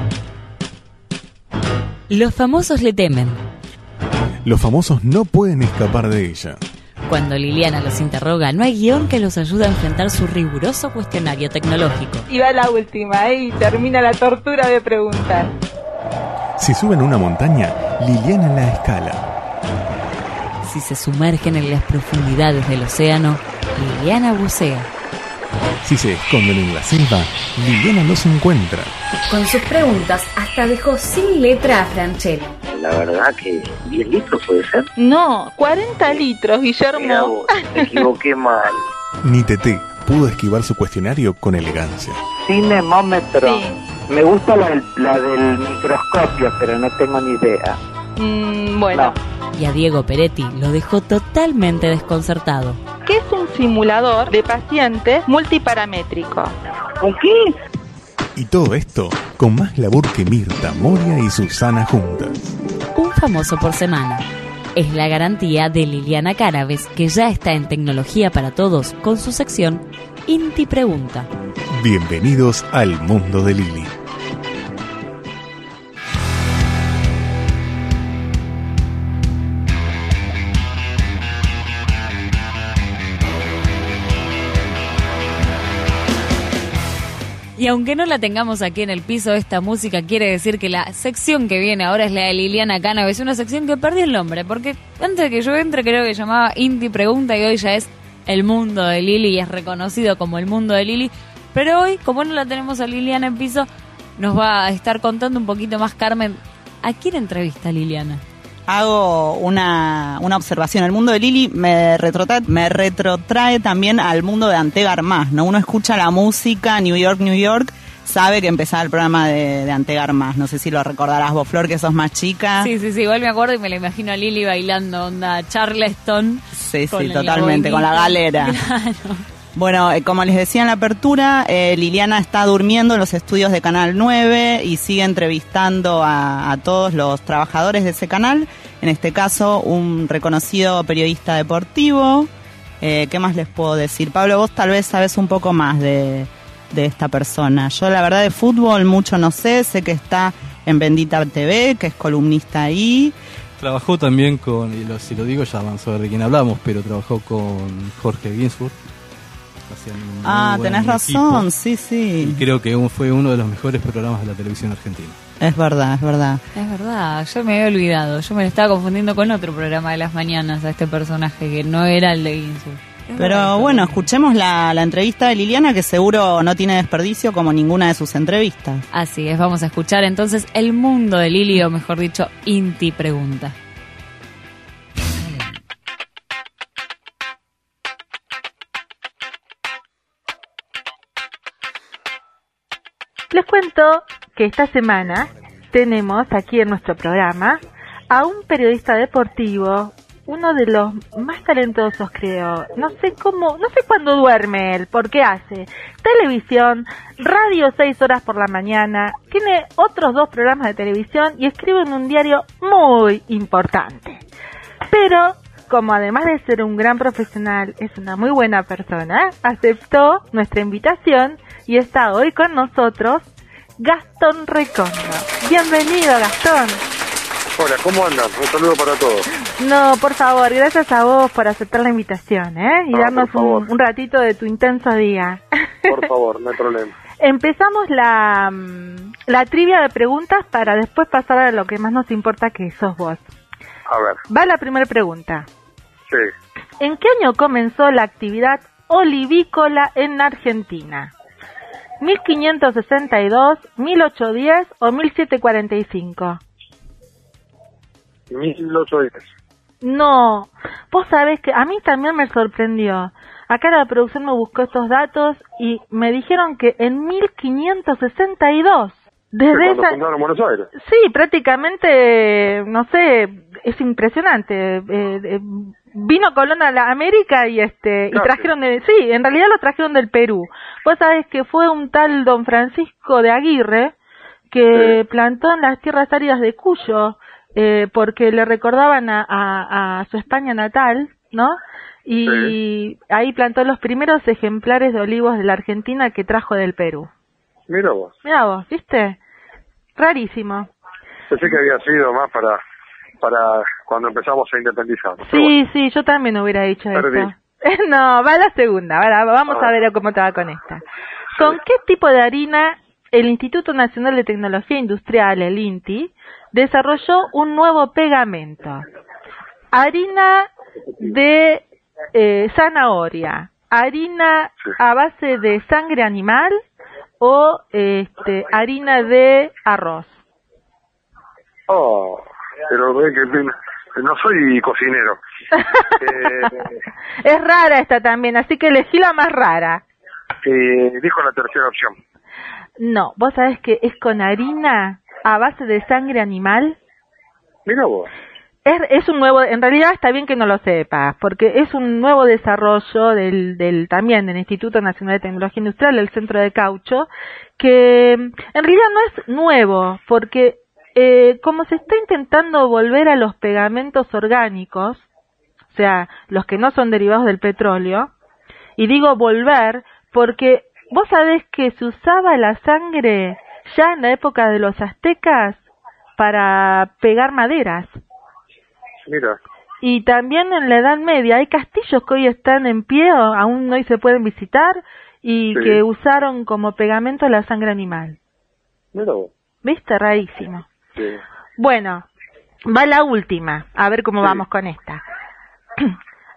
Los famosos le temen. Los famosos no pueden escapar de ella. Cuando Liliana los interroga, no hay guión que los ayude a enfrentar su riguroso cuestionario tecnológico. Y va la última, ¿eh? Y termina la tortura de preguntar. Si suben una montaña, Liliana la escala. Si se sumergen en las profundidades del océano, Liliana bucea. Si se esconden en la selva, Liliana los encuentra. Con sus preguntas, hasta dejó sin letra a Franchella. La verdad que diez litros puede ser. No, cuarenta litros, Guillermo. Mirá vos, me equivoqué mal. Ni Teté pudo esquivar su cuestionario con elegancia. Cinemómetro. Sí. Me gusta la del, la del microscopio, pero no tengo ni idea. Mm, bueno. No. Y a Diego Peretti lo dejó totalmente desconcertado. ¿Qué es un simulador de paciente multiparamétrico? ¿Con qué? Y todo esto con más labor que Mirta, Moria y Susana juntas. Un famoso por semana. Es la garantía de Liliana Cárabes, que ya está en Tecnología para Todos con su sección INTI Pregunta. Bienvenidos al mundo de Lili. Y aunque no la tengamos aquí en el piso, esta música quiere decir que la sección que viene ahora es la de Liliana Cárabes, una sección que perdí el nombre, porque antes de que yo entre creo que llamaba INTI Pregunta y hoy ya es el mundo de Lili y es reconocido como el mundo de Lili. Pero hoy, como no la tenemos a Liliana en piso, nos va a estar contando un poquito más Carmen. ¿A quién entrevista Liliana? hago una, una observación. El mundo de Lili me retrotrae, me retrotrae también al mundo de Antegar Más, ¿no? Uno escucha la música New York, New York, sabe que empezaba el programa de, de Antegar Más. No sé si lo recordarás vos, Flor, que sos más chica. Sí, sí, sí, igual me acuerdo y me la imagino a Lili bailando onda Charleston. Sí, sí, totalmente, con la galera. Claro. Bueno, eh, como les decía en la apertura, eh, Liliana está durmiendo en los estudios de Canal nueve y sigue entrevistando a, a todos los trabajadores de ese canal. En este caso, un reconocido periodista deportivo. Eh, ¿Qué más les puedo decir? Pablo, vos tal vez sabés un poco más de, de esta persona. Yo, la verdad, de fútbol mucho no sé. Sé que está en Bendita T V, que es columnista ahí. Trabajó también con, y lo, si lo digo ya van a saber de quién hablamos, pero trabajó con Jorge Ginsburg. Ah, tenés razón, equipo. sí, sí. Y creo que fue uno de los mejores programas de la televisión argentina. Es verdad, es verdad. Es verdad, yo me había olvidado. Yo me lo estaba confundiendo con otro programa de las mañanas a este personaje que no era el de Ginsburg. Pero bueno, escuchemos la, la entrevista de Liliana, que seguro no tiene desperdicio como ninguna de sus entrevistas. Así es, vamos a escuchar entonces El Mundo de Lili, o mejor dicho, Inti Pregunta. Les cuento que esta semana tenemos aquí en nuestro programa a un periodista deportivo, uno de los más talentosos, creo. No sé cómo, no sé cuándo duerme él, porque hace televisión, radio seis horas por la mañana, tiene otros dos programas de televisión y escribe en un diario muy importante. Pero, como además de ser un gran profesional, es una muy buena persona, aceptó nuestra invitación y está hoy con nosotros Gastón Recondo. Bienvenido, Gastón. Hola, ¿cómo andan? Un saludo para todos. No, por favor, gracias a vos por aceptar la invitación, ¿eh? Y no, darnos un, un ratito de tu intenso día. Por favor, no hay problema. Empezamos la, la trivia de preguntas para después pasar a lo que más nos importa, que sos vos. A ver. Va la primera pregunta. Sí. ¿En qué año comenzó la actividad olivícola en Argentina? ¿mil quinientos sesenta y dos, mil ochocientos diez o mil setecientos cuarenta y cinco? mil ochocientos diez. No, vos sabés que a mí también me sorprendió. Acá la producción me buscó estos datos y me dijeron que en mil quinientos sesenta y dos. Desde esa... fundaron Buenos Aires? Sí, prácticamente, no sé, es impresionante. Eh, eh, vino Colón a la América y este y trajeron de, sí, en realidad lo trajeron del Perú. Vos sabés que fue un tal don Francisco de Aguirre que sí. plantó en las tierras áridas de Cuyo, eh, porque le recordaban a, a, a su España natal, ¿no? Y sí. ahí plantó los primeros ejemplares de olivos de la Argentina que trajo del Perú. Mira vos. Mira vos, ¿viste? Rarísimo. Pensé que había sido más para para cuando empezamos a independizarnos. Sí, bueno. sí, yo también hubiera dicho Perdí. eso. No, va la segunda. Ahora vamos ah. a ver cómo te va con esta. ¿Con sí. qué tipo de harina el Instituto Nacional de Tecnología Industrial, el INTI, desarrolló un nuevo pegamento? Harina de eh, zanahoria, harina sí. a base de sangre animal o este harina de arroz. Oh, pero que no soy cocinero. eh, es rara esta también, así que elegí la más rara. Eh, dijo la tercera opción. No, vos sabés que es con harina a base de sangre animal. Mira vos. Es, es un nuevo, en realidad está bien que no lo sepas, porque es un nuevo desarrollo del, del también del Instituto Nacional de Tecnología Industrial, el Centro de Caucho, que en realidad no es nuevo, porque eh, como se está intentando volver a los pegamentos orgánicos, o sea, los que no son derivados del petróleo, y digo volver porque vos sabés que se usaba la sangre ya en la época de los aztecas para pegar maderas. Mira. Y también en la Edad Media hay castillos que hoy están en pie, o aún hoy se pueden visitar, y sí. que usaron como pegamento la sangre animal. Mira. ¿Viste? Rarísimo. Sí. Bueno, va la última, a ver cómo sí. vamos con esta.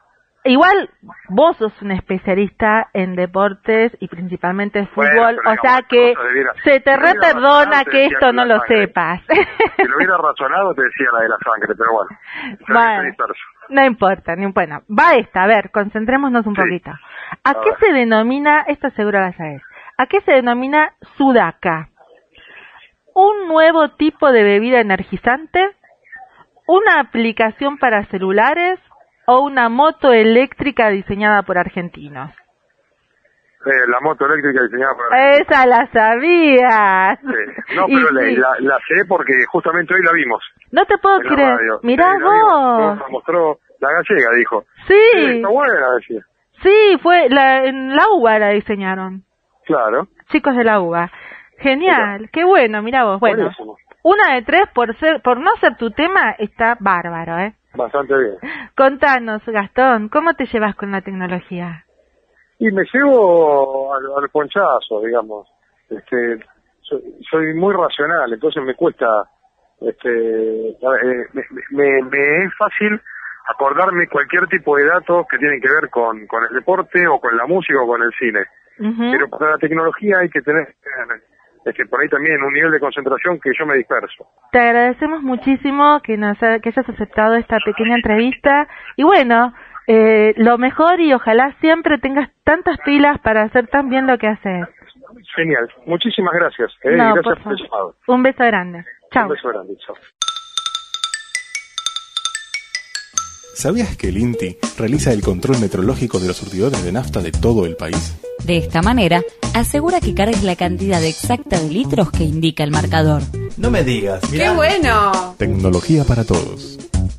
igual vos sos un especialista en deportes y principalmente fútbol, Bueno, pero o sea digamos, que cosas de vida. se te Si lo hubiera reperdona razonado, te que decía esto que no la lo sangre. sepas. Si lo hubiera razonado, te decía la de la sangre, pero bueno. Soy Bueno, disperso. no importa, no importa. Va esta, a ver, concentrémonos un Sí. poquito. ¿A, A qué ver. se denomina, esto seguro vas a ver, a qué se denomina Sudaca? ¿Un nuevo tipo de bebida energizante? ¿Una aplicación para celulares? ¿O una moto eléctrica diseñada por argentinos? Eh, la moto eléctrica diseñada por... Esa la sabías. Sí. No, Y pero la, sí. la, la sé porque justamente hoy la vimos. No te puedo en la creer. radio. Mirá Sí, la vimos. vos. Nos mostró la gallega, dijo. Sí. Está buena, decía. Sí, fue la, en la U B A la diseñaron. Claro. Chicos de la U B A. Genial, qué bueno, mira vos. Bueno, Buenísimo. una de tres por ser, por no ser tu tema está bárbaro, ¿eh? Bastante bien. Contanos, Gastón, ¿cómo te llevas con la tecnología? Y me llevo al, al ponchazo, digamos. Este, soy, soy muy racional, entonces me cuesta, este, eh, me, me, me es fácil acordarme cualquier tipo de datos que tienen que ver con, con el deporte o con la música o con el cine. Uh-huh. Pero para la tecnología hay que tener, este, por ahí también un nivel de concentración que yo me disperso. Te agradecemos muchísimo que nos ha- que hayas aceptado esta pequeña entrevista y bueno, eh, lo mejor y ojalá siempre tengas tantas pilas para hacer tan bien lo que haces. Genial, muchísimas gracias. Eh, No, gracias por por el favor. llamado. Un beso grande. Chao. Un beso grande, chao. ¿Sabías que el INTI realiza el control metrológico de los surtidores de nafta de todo el país? De esta manera, asegura que cargues la cantidad exacta de litros que indica el marcador. No me digas. ¡Qué bueno! Tecnología para todos.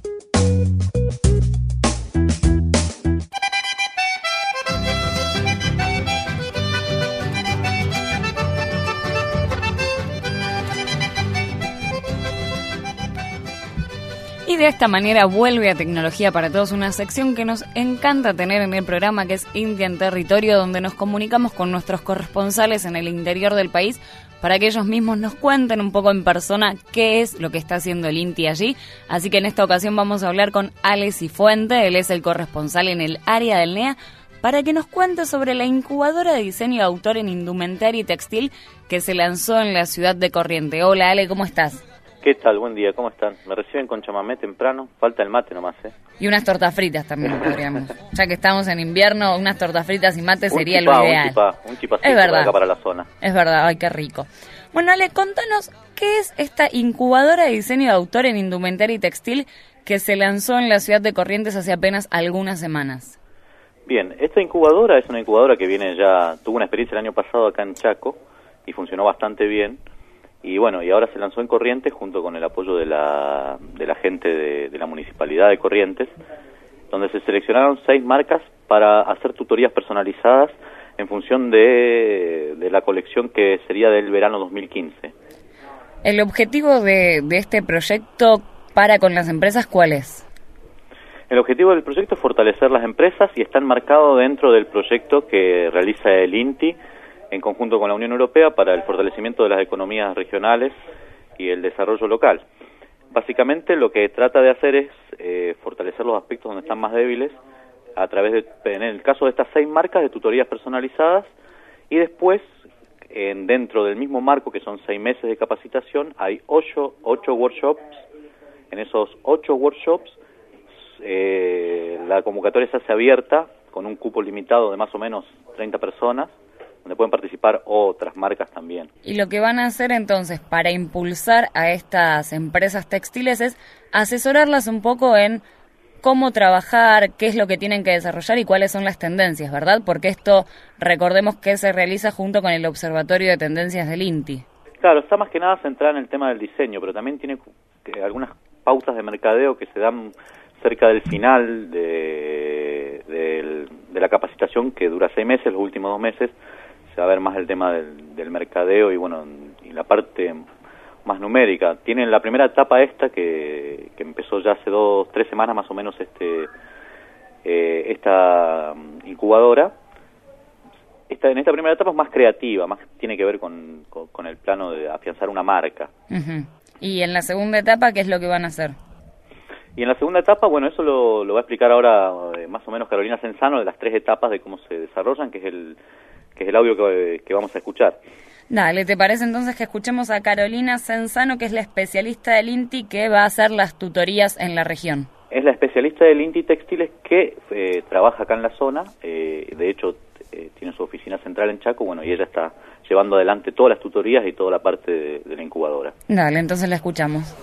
Y de esta manera vuelve a Tecnología para Todos, una sección que nos encanta tener en el programa, que es Inti en Territorio, donde nos comunicamos con nuestros corresponsales en el interior del país para que ellos mismos nos cuenten un poco en persona qué es lo que está haciendo el INTI allí. Así que en esta ocasión vamos a hablar con Alex Cifuente, él es el corresponsal en el área del N E A, para que nos cuente sobre la incubadora de diseño de autor en indumentaria y textil que se lanzó en la ciudad de Corrientes. Hola Ale, ¿cómo estás? ¿Qué tal? Buen día, ¿cómo están? Me reciben con chamamé temprano, falta el mate nomás, ¿eh? Y unas tortas fritas también podríamos. Ya que estamos en invierno, unas tortas fritas y mate sería un chipá, lo ideal. Un chipá, un chipacito Es verdad. acá para la zona. Es verdad, ay, qué rico. Bueno, Ale, contanos, ¿qué es esta incubadora de diseño de autor en indumentaria y textil que se lanzó en la ciudad de Corrientes hace apenas algunas semanas? Bien, esta incubadora es una incubadora que viene ya, tuvo una experiencia el año pasado acá en Chaco y funcionó bastante bien. Y bueno, y ahora se lanzó en Corrientes junto con el apoyo de la, de la gente de, de la Municipalidad de Corrientes, donde se seleccionaron seis marcas para hacer tutorías personalizadas en función de, de la colección que sería del verano dos mil quince. ¿El objetivo de, de este proyecto para con las empresas cuál es? El objetivo del proyecto es fortalecer las empresas y está enmarcado dentro del proyecto que realiza el INTI en conjunto con la Unión Europea para el fortalecimiento de las economías regionales y el desarrollo local. Básicamente lo que trata de hacer es eh, fortalecer los aspectos donde están más débiles a través de, en el caso de estas seis marcas, de tutorías personalizadas, y después, en, dentro del mismo marco, que son seis meses de capacitación, hay ocho, ocho workshops. En esos ocho workshops eh, la convocatoria se hace abierta con un cupo limitado de más o menos treinta personas, donde pueden participar otras marcas también. Y lo que van a hacer entonces para impulsar a estas empresas textiles es asesorarlas un poco en cómo trabajar, qué es lo que tienen que desarrollar y cuáles son las tendencias, ¿verdad? Porque esto, recordemos que se realiza junto con el Observatorio de Tendencias del INTI. Claro, está más que nada centrada en el tema del diseño, pero también tiene eh, algunas pautas de mercadeo que se dan cerca del final de, de, de la capacitación, que dura seis meses, los últimos dos meses, se va a ver más el tema del, del mercadeo y bueno, y la parte más numérica. Tienen la primera etapa esta que, que empezó ya hace dos, tres semanas más o menos este eh, esta incubadora. Esta, en esta primera etapa es más creativa, más tiene que ver con, con, con el plano de afianzar una marca. Uh-huh. Y en la segunda etapa, ¿qué es lo que van a hacer? Y en la segunda etapa, bueno, eso lo, lo va a explicar ahora eh, más o menos Carolina Senzano, de las tres etapas de cómo se desarrollan, que es el, que es el audio que, que vamos a escuchar. Dale, ¿te parece entonces que escuchemos a Carolina Senzano, que es la especialista del INTI que va a hacer las tutorías en la región? Es la especialista del INTI Textiles que eh, trabaja acá en la zona, eh, de hecho eh, tiene su oficina central en Chaco, bueno, y ella está llevando adelante todas las tutorías y toda la parte de, de la incubadora. Dale, entonces la escuchamos.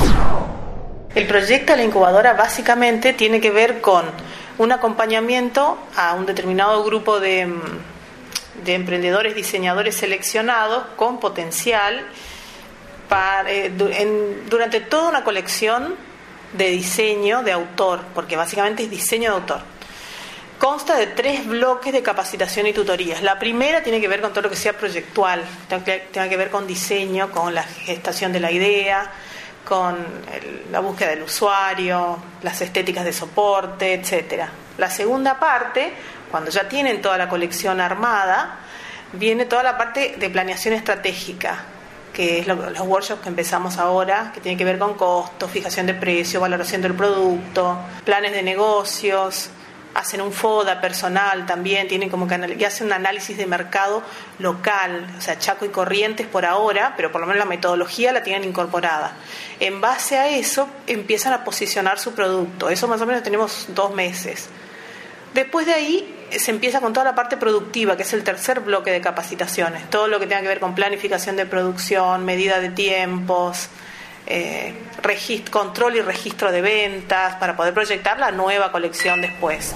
El proyecto de la incubadora básicamente tiene que ver con un acompañamiento a un determinado grupo de, de emprendedores, diseñadores seleccionados con potencial para, eh, en, durante toda una colección de diseño de autor, porque básicamente es diseño de autor. Consta de tres bloques de capacitación y tutorías. La primera tiene que ver con todo lo que sea proyectual, tiene que ver con diseño, con la gestación de la idea, con el, la búsqueda del usuario, las estéticas de soporte, etcétera. La segunda parte, cuando ya tienen toda la colección armada, viene toda la parte de planeación estratégica, que es lo, los workshops que empezamos ahora, que tienen que ver con costos, fijación de precio, valoración del producto, planes de negocios, hacen un FODA personal también, tienen como que anal- y hacen un análisis de mercado local, o sea, Chaco y Corrientes por ahora, pero por lo menos la metodología la tienen incorporada. En base a eso empiezan a posicionar su producto, eso más o menos tenemos dos meses. Después de ahí se empieza con toda la parte productiva, que es el tercer bloque de capacitaciones, todo lo que tenga que ver con planificación de producción, medida de tiempos, eh, regist- control y registro de ventas, para poder proyectar la nueva colección después.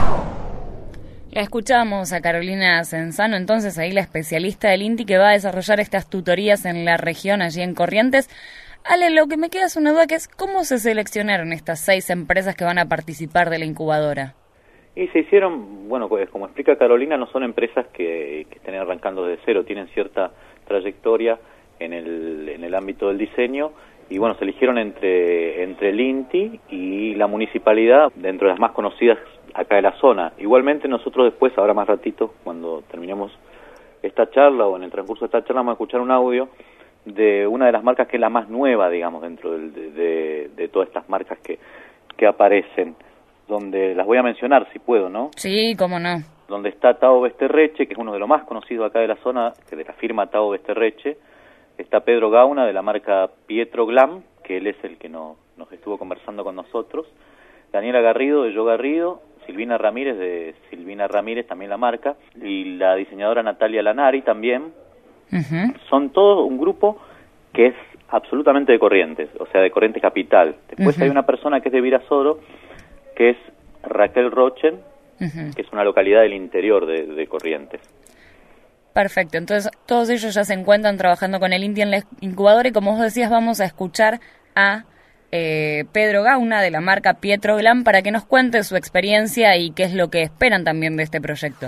La escuchamos a Carolina Senzano, entonces ahí la especialista del INTI que va a desarrollar estas tutorías en la región, allí en Corrientes. Ale, lo que me queda es una duda, que es ¿cómo se seleccionaron estas seis empresas que van a participar de la incubadora? Y se hicieron, bueno, pues como explica Carolina, no son empresas que, que estén arrancando de cero, tienen cierta trayectoria en el, en el ámbito del diseño, y bueno, se eligieron entre, entre el INTI y la municipalidad, dentro de las más conocidas acá de la zona. Igualmente nosotros después, ahora más ratito, cuando terminemos esta charla o en el transcurso de esta charla, vamos a escuchar un audio de una de las marcas que es la más nueva, digamos, dentro del, de, de, de todas estas marcas que, que aparecen, donde las voy a mencionar si puedo, ¿no? Sí, cómo no. Donde está Tao Besterreche, que es uno de los más conocidos acá de la zona, que de la firma Tao Besterreche. Está Pedro Gauna, de la marca Pietro Glam, que él es el que no, nos estuvo conversando con nosotros. Daniela Garrido, de Yo Garrido. Silvina Ramírez, de Silvina Ramírez, también la marca. Y la diseñadora Natalia Lanari, también. Uh-huh. Son todos un grupo que es absolutamente de Corrientes, o sea, de Corrientes Capital. Después uh-huh. hay una persona que es de Virasoro, que es Raquel Rochen, uh-huh. que es una localidad del interior de, de Corrientes. Perfecto, entonces todos ellos ya se encuentran trabajando con el INTI en la incubadora y como vos decías vamos a escuchar a eh, Pedro Gauna de la marca Pietro Glam para que nos cuente su experiencia y qué es lo que esperan también de este proyecto.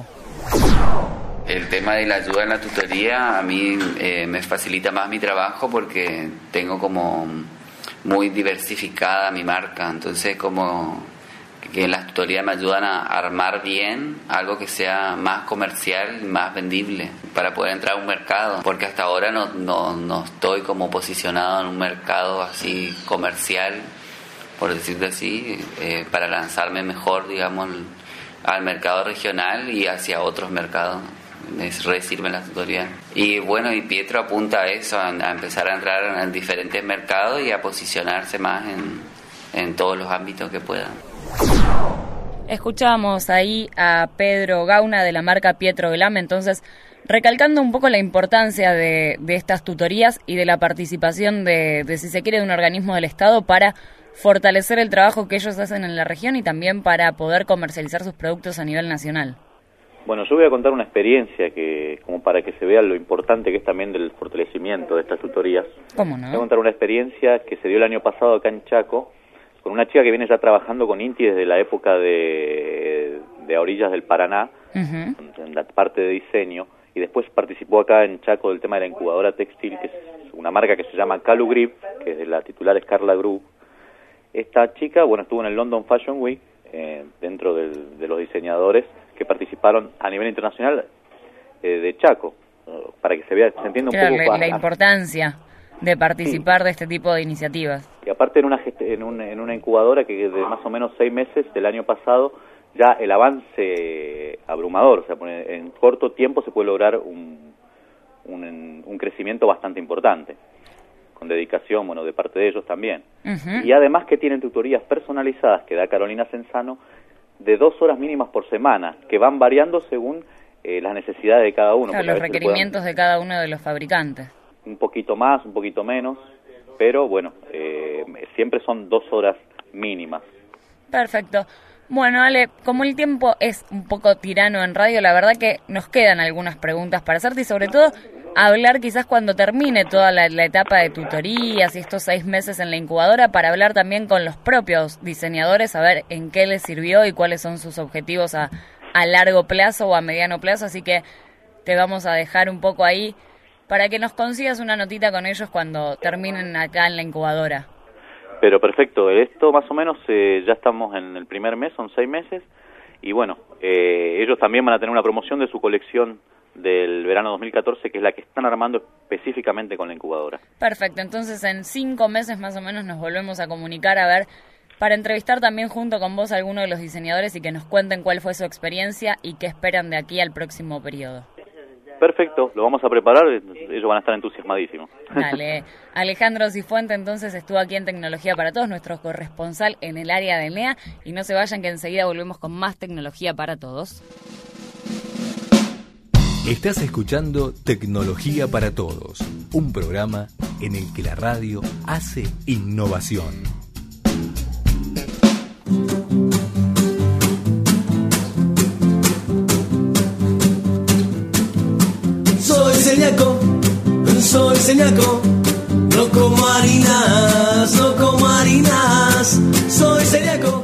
El tema de la ayuda en la tutoría a mí eh, me facilita más mi trabajo porque tengo como muy diversificada mi marca, entonces como que en las tutorías me ayudan a armar bien algo que sea más comercial y más vendible para poder entrar a un mercado, porque hasta ahora no, no, no estoy como posicionado en un mercado así comercial, por decirlo así, eh, para lanzarme mejor, digamos, al mercado regional y hacia otros mercados. Me re sirven las tutorías. Y bueno, y Pietro apunta a eso, a, a empezar a entrar en diferentes mercados y a posicionarse más en, en todos los ámbitos que puedan. Escuchábamos ahí a Pedro Gauna de la marca Pietro Glam, entonces recalcando un poco la importancia de, de estas tutorías y de la participación de, de, si se quiere, de un organismo del Estado para fortalecer el trabajo que ellos hacen en la región y también para poder comercializar sus productos a nivel nacional. Bueno, yo voy a contar una experiencia que, como para que se vea lo importante que es también del fortalecimiento de estas tutorías. ¿Cómo no? Voy a contar una experiencia que se dio el año pasado acá en Chaco, con una chica que viene ya trabajando con INTI desde la época de, de a orillas del Paraná, uh-huh. en la parte de diseño, y después participó acá en Chaco del tema de la incubadora textil, que es una marca que se llama Calu Grip, que es de la titular es Carla Group. Esta chica, bueno, estuvo en el London Fashion Week, eh, dentro del, de los diseñadores que participaron a nivel internacional eh, de Chaco, para que se vea, se entienda un claro, poco la, la importancia. de participar sí. de este tipo de iniciativas. Y aparte en una, en, un, en una incubadora que de más o menos seis meses del año pasado, ya el avance abrumador, o sea, en corto tiempo se puede lograr un, un, un crecimiento bastante importante, con dedicación, bueno, de parte de ellos también. Uh-huh. Y además que tienen tutorías personalizadas que da Carolina Senzano de dos horas mínimas por semana, que van variando según eh, las necesidades de cada uno. Claro, los requerimientos puedan, de cada uno de los fabricantes. Un poquito más, un poquito menos, pero bueno, eh, siempre son dos horas mínimas. Perfecto. Bueno, Ale, como el tiempo es un poco tirano en radio, la verdad que nos quedan algunas preguntas para hacerte y sobre todo hablar quizás cuando termine toda la, la etapa de tutorías y estos seis meses en la incubadora para hablar también con los propios diseñadores, a ver en qué les sirvió y cuáles son sus objetivos a, a largo plazo o a mediano plazo, así que te vamos a dejar un poco ahí para que nos consigas una notita con ellos cuando terminen acá en la incubadora. Pero perfecto, esto más o menos eh, ya estamos en el primer mes, son seis meses, y bueno, eh, ellos también van a tener una promoción de su colección del verano dos mil catorce, que es la que están armando específicamente con la incubadora. Perfecto, entonces en cinco meses más o menos nos volvemos a comunicar, a ver, para entrevistar también junto con vos a alguno de los diseñadores y que nos cuenten cuál fue su experiencia y qué esperan de aquí al próximo periodo. Perfecto, lo vamos a preparar, ellos van a estar entusiasmadísimos. Dale, Alejandro Cifuente entonces estuvo aquí en Tecnología para Todos, nuestro corresponsal en el área de N E A, y no se vayan que enseguida volvemos con más Tecnología para Todos. Estás escuchando Tecnología para Todos, un programa en el que la radio hace innovación. Soy celíaco, soy celíaco, no como harinas, no como harinas, soy celíaco.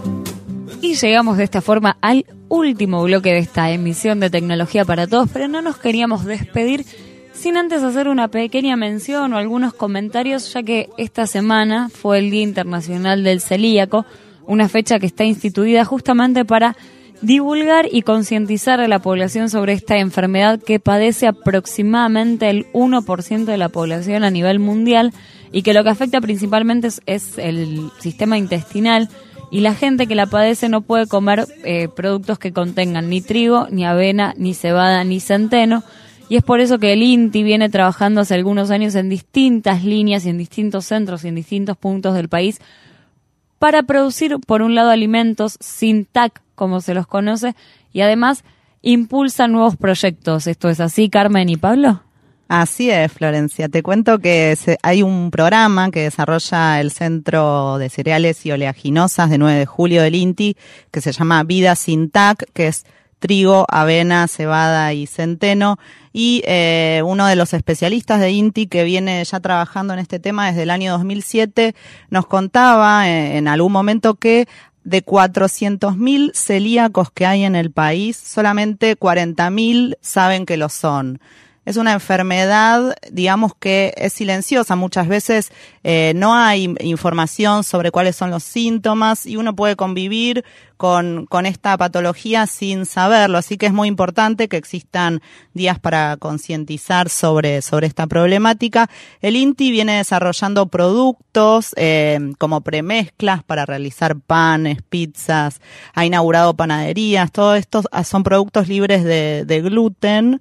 Y llegamos de esta forma al último bloque de esta emisión de Tecnología para Todos, pero no nos queríamos despedir sin antes hacer una pequeña mención o algunos comentarios, ya que esta semana fue el Día Internacional del Celíaco, una fecha que está instituida justamente para divulgar y concientizar a la población sobre esta enfermedad que padece aproximadamente el uno por ciento de la población a nivel mundial y que lo que afecta principalmente es, es el sistema intestinal, y la gente que la padece no puede comer eh, productos que contengan ni trigo, ni avena, ni cebada, ni centeno, y es por eso que el INTI viene trabajando hace algunos años en distintas líneas y en distintos centros y en distintos puntos del país para producir, por un lado, alimentos sin T A C, como se los conoce, y además impulsa nuevos proyectos. ¿Esto es así, Carmen y Pablo? Así es, Florencia. Te cuento que se, hay un programa que desarrolla el Centro de Cereales y Oleaginosas de nueve de julio del INTI, que se llama Vida sin T A C, que es trigo, avena, cebada y centeno, y eh, uno de los especialistas de INTI que viene ya trabajando en este tema desde el año dos mil siete nos contaba eh, en algún momento que de cuatrocientos mil celíacos que hay en el país, solamente cuarenta mil saben que lo son. Es una enfermedad, digamos, que es silenciosa. Muchas veces eh, no hay información sobre cuáles son los síntomas y uno puede convivir con, con esta patología sin saberlo. Así que es muy importante que existan días para concientizar sobre, sobre esta problemática. El INTI viene desarrollando productos eh, como premezclas para realizar panes, pizzas, ha inaugurado panaderías. Todo esto son productos libres de, de gluten.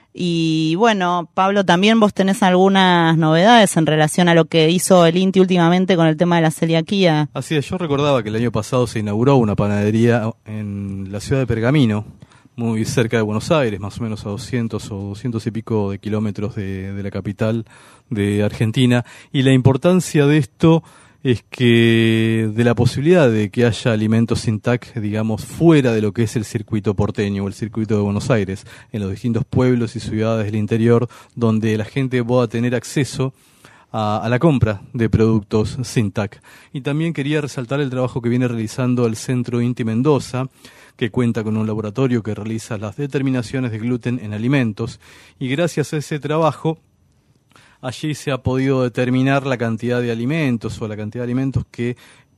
Y bueno, Pablo, también vos tenés algunas novedades en relación a lo que hizo el INTI últimamente con el tema de la celiaquía. Así es, yo recordaba que el año pasado se inauguró una panadería en la ciudad de Pergamino, muy cerca de Buenos Aires, más o menos a doscientos o doscientos y pico de kilómetros de, de la capital de Argentina. Y la importancia de esto es que de la posibilidad de que haya alimentos sin T A C, digamos, fuera de lo que es el circuito porteño o el circuito de Buenos Aires, en los distintos pueblos y ciudades del interior, donde la gente pueda tener acceso a, a la compra de productos sin T A C. Y también quería resaltar el trabajo que viene realizando el Centro INTI Mendoza, que cuenta con un laboratorio que realiza las determinaciones de gluten en alimentos, y gracias a ese trabajo allí se ha podido determinar la cantidad de alimentos o la cantidad de alimentos que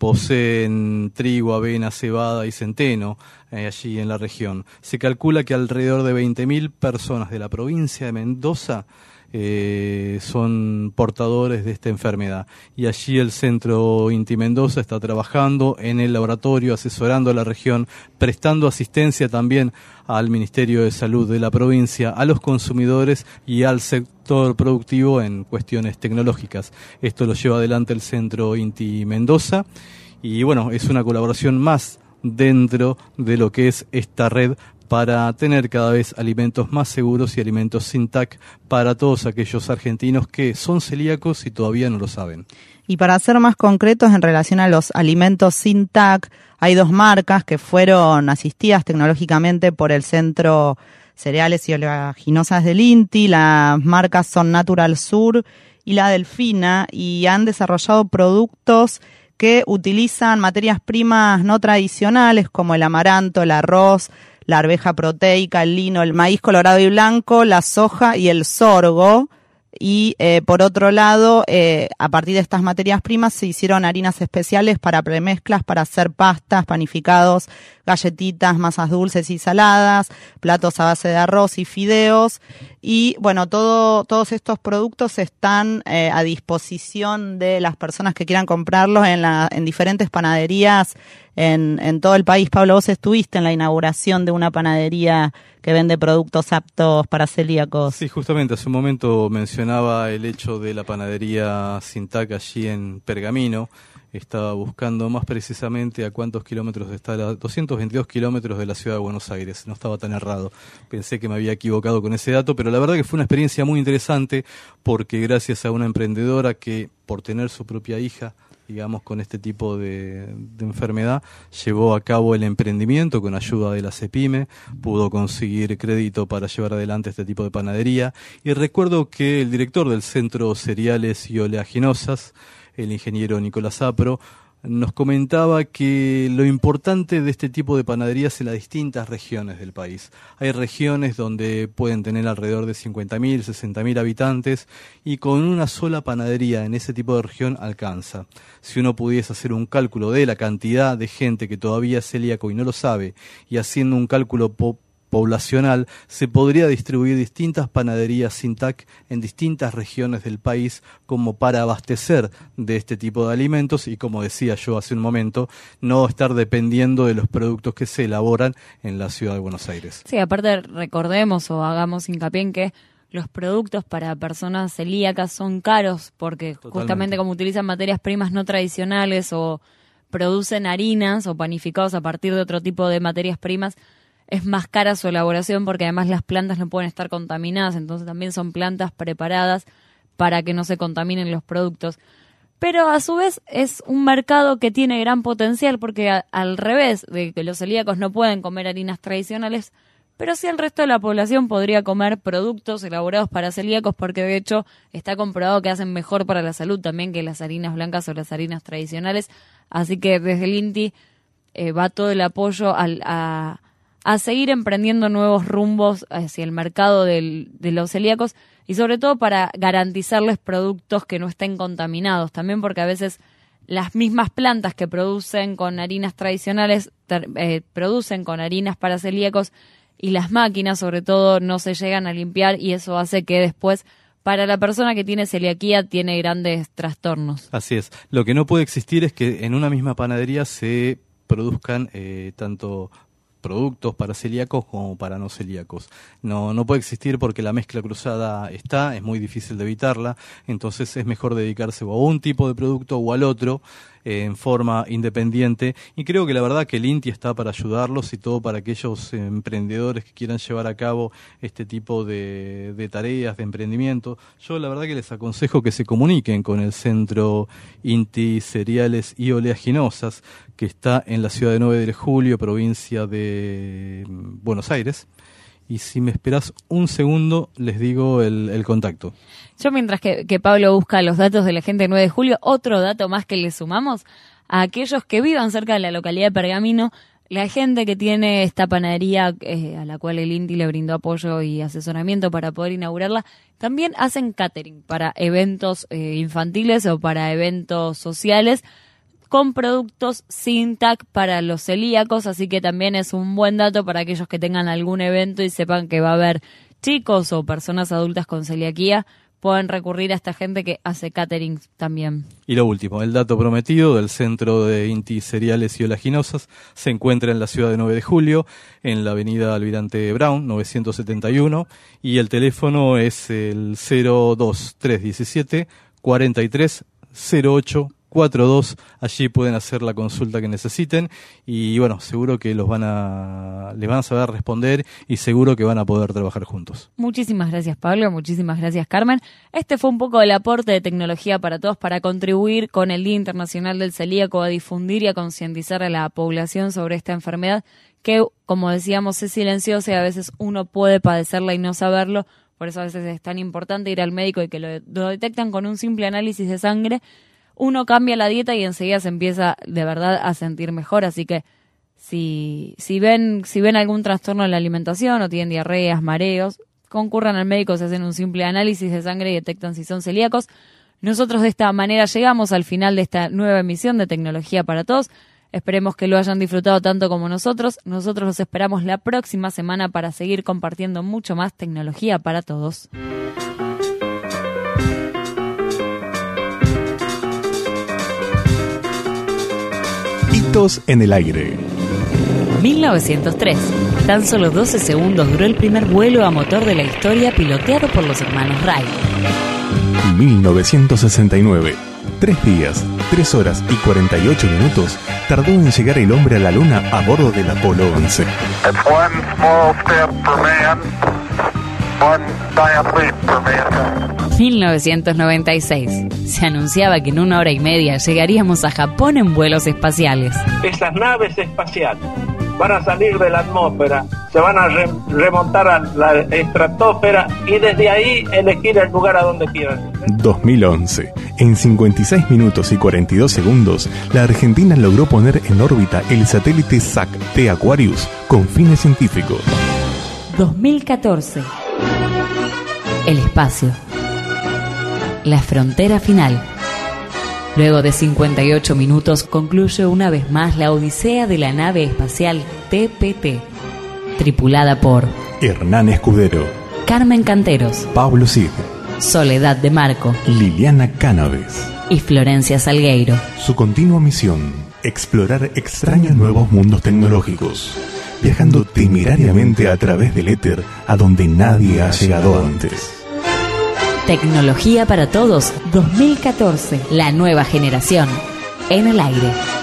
poseen trigo, avena, cebada y centeno eh, allí en la región. Se calcula que alrededor de veinte mil personas de la provincia de Mendoza eh, son portadores de esta enfermedad. Y allí el Centro INTI Mendoza está trabajando en el laboratorio, asesorando a la región, prestando asistencia también al Ministerio de Salud de la provincia, a los consumidores y al sector productivo en cuestiones tecnológicas. Esto lo lleva adelante el Centro INTI Mendoza y bueno, es una colaboración más dentro de lo que es esta red para tener cada vez alimentos más seguros y alimentos sin T A C para todos aquellos argentinos que son celíacos y todavía no lo saben. Y para ser más concretos en relación a los alimentos sin T A C, hay dos marcas que fueron asistidas tecnológicamente por el Centro Cereales y Oleaginosas del INTI. Las marcas son Natural Sur y La Delfina y han desarrollado productos que utilizan materias primas no tradicionales como el amaranto, el arroz, la arveja proteica, el lino, el maíz colorado y blanco, la soja y el sorgo. Y eh, por otro lado, eh, a partir de estas materias primas se hicieron harinas especiales para premezclas, para hacer pastas, panificados, galletitas, masas dulces y saladas, platos a base de arroz y fideos. Y bueno, todo, todos estos productos están eh, a disposición de las personas que quieran comprarlos en, la, en diferentes panaderías en, en todo el país. Pablo, vos estuviste en la inauguración de una panadería que vende productos aptos para celíacos. Sí, justamente hace un momento mencionaba el hecho de la panadería sin T A C allí en Pergamino. Estaba buscando más precisamente a cuántos kilómetros está, la, doscientos veintidós kilómetros de la ciudad de Buenos Aires. No estaba tan errado. Pensé que me había equivocado con ese dato, pero la verdad que fue una experiencia muy interesante porque gracias a una emprendedora que, por tener su propia hija, digamos, con este tipo de, de enfermedad, llevó a cabo el emprendimiento con ayuda de la CEPIME, pudo conseguir crédito para llevar adelante este tipo de panadería. Y recuerdo que el director del Centro Cereales y Oleaginosas, el ingeniero Nicolás Apro, nos comentaba que lo importante de este tipo de panaderías en las distintas regiones del país. Hay regiones donde pueden tener alrededor de cincuenta mil, sesenta mil habitantes y con una sola panadería en ese tipo de región alcanza. Si uno pudiese hacer un cálculo de la cantidad de gente que todavía es celíaco y no lo sabe, y haciendo un cálculo po- poblacional, se podría distribuir distintas panaderías sin T A C en distintas regiones del país como para abastecer de este tipo de alimentos y, como decía yo hace un momento, no estar dependiendo de los productos que se elaboran en la ciudad de Buenos Aires. Sí, aparte recordemos o hagamos hincapié en que los productos para personas celíacas son caros porque Totalmente. Justamente como utilizan materias primas no tradicionales o producen harinas o panificados a partir de otro tipo de materias primas, es más cara su elaboración porque además las plantas no pueden estar contaminadas, entonces también son plantas preparadas para que no se contaminen los productos. Pero a su vez es un mercado que tiene gran potencial porque a, al revés de que los celíacos no pueden comer harinas tradicionales, pero sí el resto de la población podría comer productos elaborados para celíacos porque de hecho está comprobado que hacen mejor para la salud también que las harinas blancas o las harinas tradicionales. Así que desde el INTI eh, va todo el apoyo al, a... a seguir emprendiendo nuevos rumbos hacia el mercado del, de los celíacos y sobre todo para garantizarles productos que no estén contaminados. También porque a veces las mismas plantas que producen con harinas tradicionales ter, eh, producen con harinas para celíacos y las máquinas sobre todo no se llegan a limpiar y eso hace que después para la persona que tiene celiaquía tiene grandes trastornos. Así es. Lo que no puede existir es que en una misma panadería se produzcan eh, tanto productos para celíacos como para no celíacos. No, no puede existir porque la mezcla cruzada está, es muy difícil de evitarla, entonces es mejor dedicarse o a un tipo de producto o al otro eh, en forma independiente y creo que la verdad que el INTI está para ayudarlos y todo para aquellos eh, emprendedores que quieran llevar a cabo este tipo de, de tareas, de emprendimiento. Yo la verdad que les aconsejo que se comuniquen con el Centro INTI Cereales y Oleaginosas que está en la ciudad de nueve de julio, provincia de Buenos Aires. Y si me esperás un segundo, les digo el, el contacto. Yo mientras que, que Pablo busca los datos de la gente de nueve de julio, otro dato más que le sumamos, a aquellos que vivan cerca de la localidad de Pergamino, la gente que tiene esta panadería eh, a la cual el INTI le brindó apoyo y asesoramiento para poder inaugurarla, también hacen catering para eventos eh, infantiles o para eventos sociales, con productos sin T A C para los celíacos, así que también es un buen dato para aquellos que tengan algún evento y sepan que va a haber chicos o personas adultas con celiaquía pueden recurrir a esta gente que hace catering también. Y lo último, el dato prometido del Centro de Inti Cereales y Oleaginosas se encuentra en la ciudad de nueve de julio, en la avenida Almirante Brown, novecientos setenta y uno, y el teléfono es el cero dos tres diecisiete cuarenta y tres cero ocho cuarenta y dos. Allí pueden hacer la consulta que necesiten y bueno, seguro que los van a les van a saber responder y seguro que van a poder trabajar juntos. Muchísimas gracias, Pablo, muchísimas gracias, Carmen. Este fue un poco el aporte de Tecnología para Todos para contribuir con el Día Internacional del Celíaco a difundir y a concientizar a la población sobre esta enfermedad que, como decíamos, es silenciosa y a veces uno puede padecerla y no saberlo. Por eso a veces es tan importante ir al médico y que lo, lo detectan con un simple análisis de sangre. Uno cambia la dieta y enseguida se empieza de verdad a sentir mejor, así que si, si ven si ven algún trastorno en la alimentación o tienen diarreas, mareos, concurran al médico, se hacen un simple análisis de sangre y detectan si son celíacos. Nosotros de esta manera llegamos al final de esta nueva emisión de Tecnología para Todos. Esperemos que lo hayan disfrutado tanto como nosotros. Nosotros los esperamos la próxima semana para seguir compartiendo mucho más Tecnología para Todos. Hitos en el aire. mil novecientos tres. Tan solo doce segundos duró el primer vuelo a motor de la historia piloteado por los hermanos Wright. mil novecientos sesenta y nueve. Tres días, tres horas y cuarenta y ocho minutos tardó en llegar el hombre a la luna a bordo del Apolo once. mil novecientos noventa y seis. Se anunciaba que en una hora y media llegaríamos a Japón en vuelos espaciales. Esas naves espaciales van a salir de la atmósfera, se van a re- remontar a la estratosfera y desde ahí elegir el lugar a donde quieran. dos mil once. En cincuenta y seis minutos y cuarenta y dos segundos, la Argentina logró poner en órbita el satélite S A C-T Aquarius con fines científicos. dos mil catorce. El espacio. La frontera final. Luego de cincuenta y ocho minutos concluye una vez más la odisea de la nave espacial T P T, tripulada por Hernán Escudero, Carmen Canteros, Pablo Cid, Soledad de Marco, Liliana Cánaves y Florencia Salgueiro. Su continua misión, explorar extraños nuevos mundos tecnológicos, viajando temerariamente a través del éter a donde nadie ha llegado antes. Tecnología para Todos dos mil catorce, la nueva generación en el aire.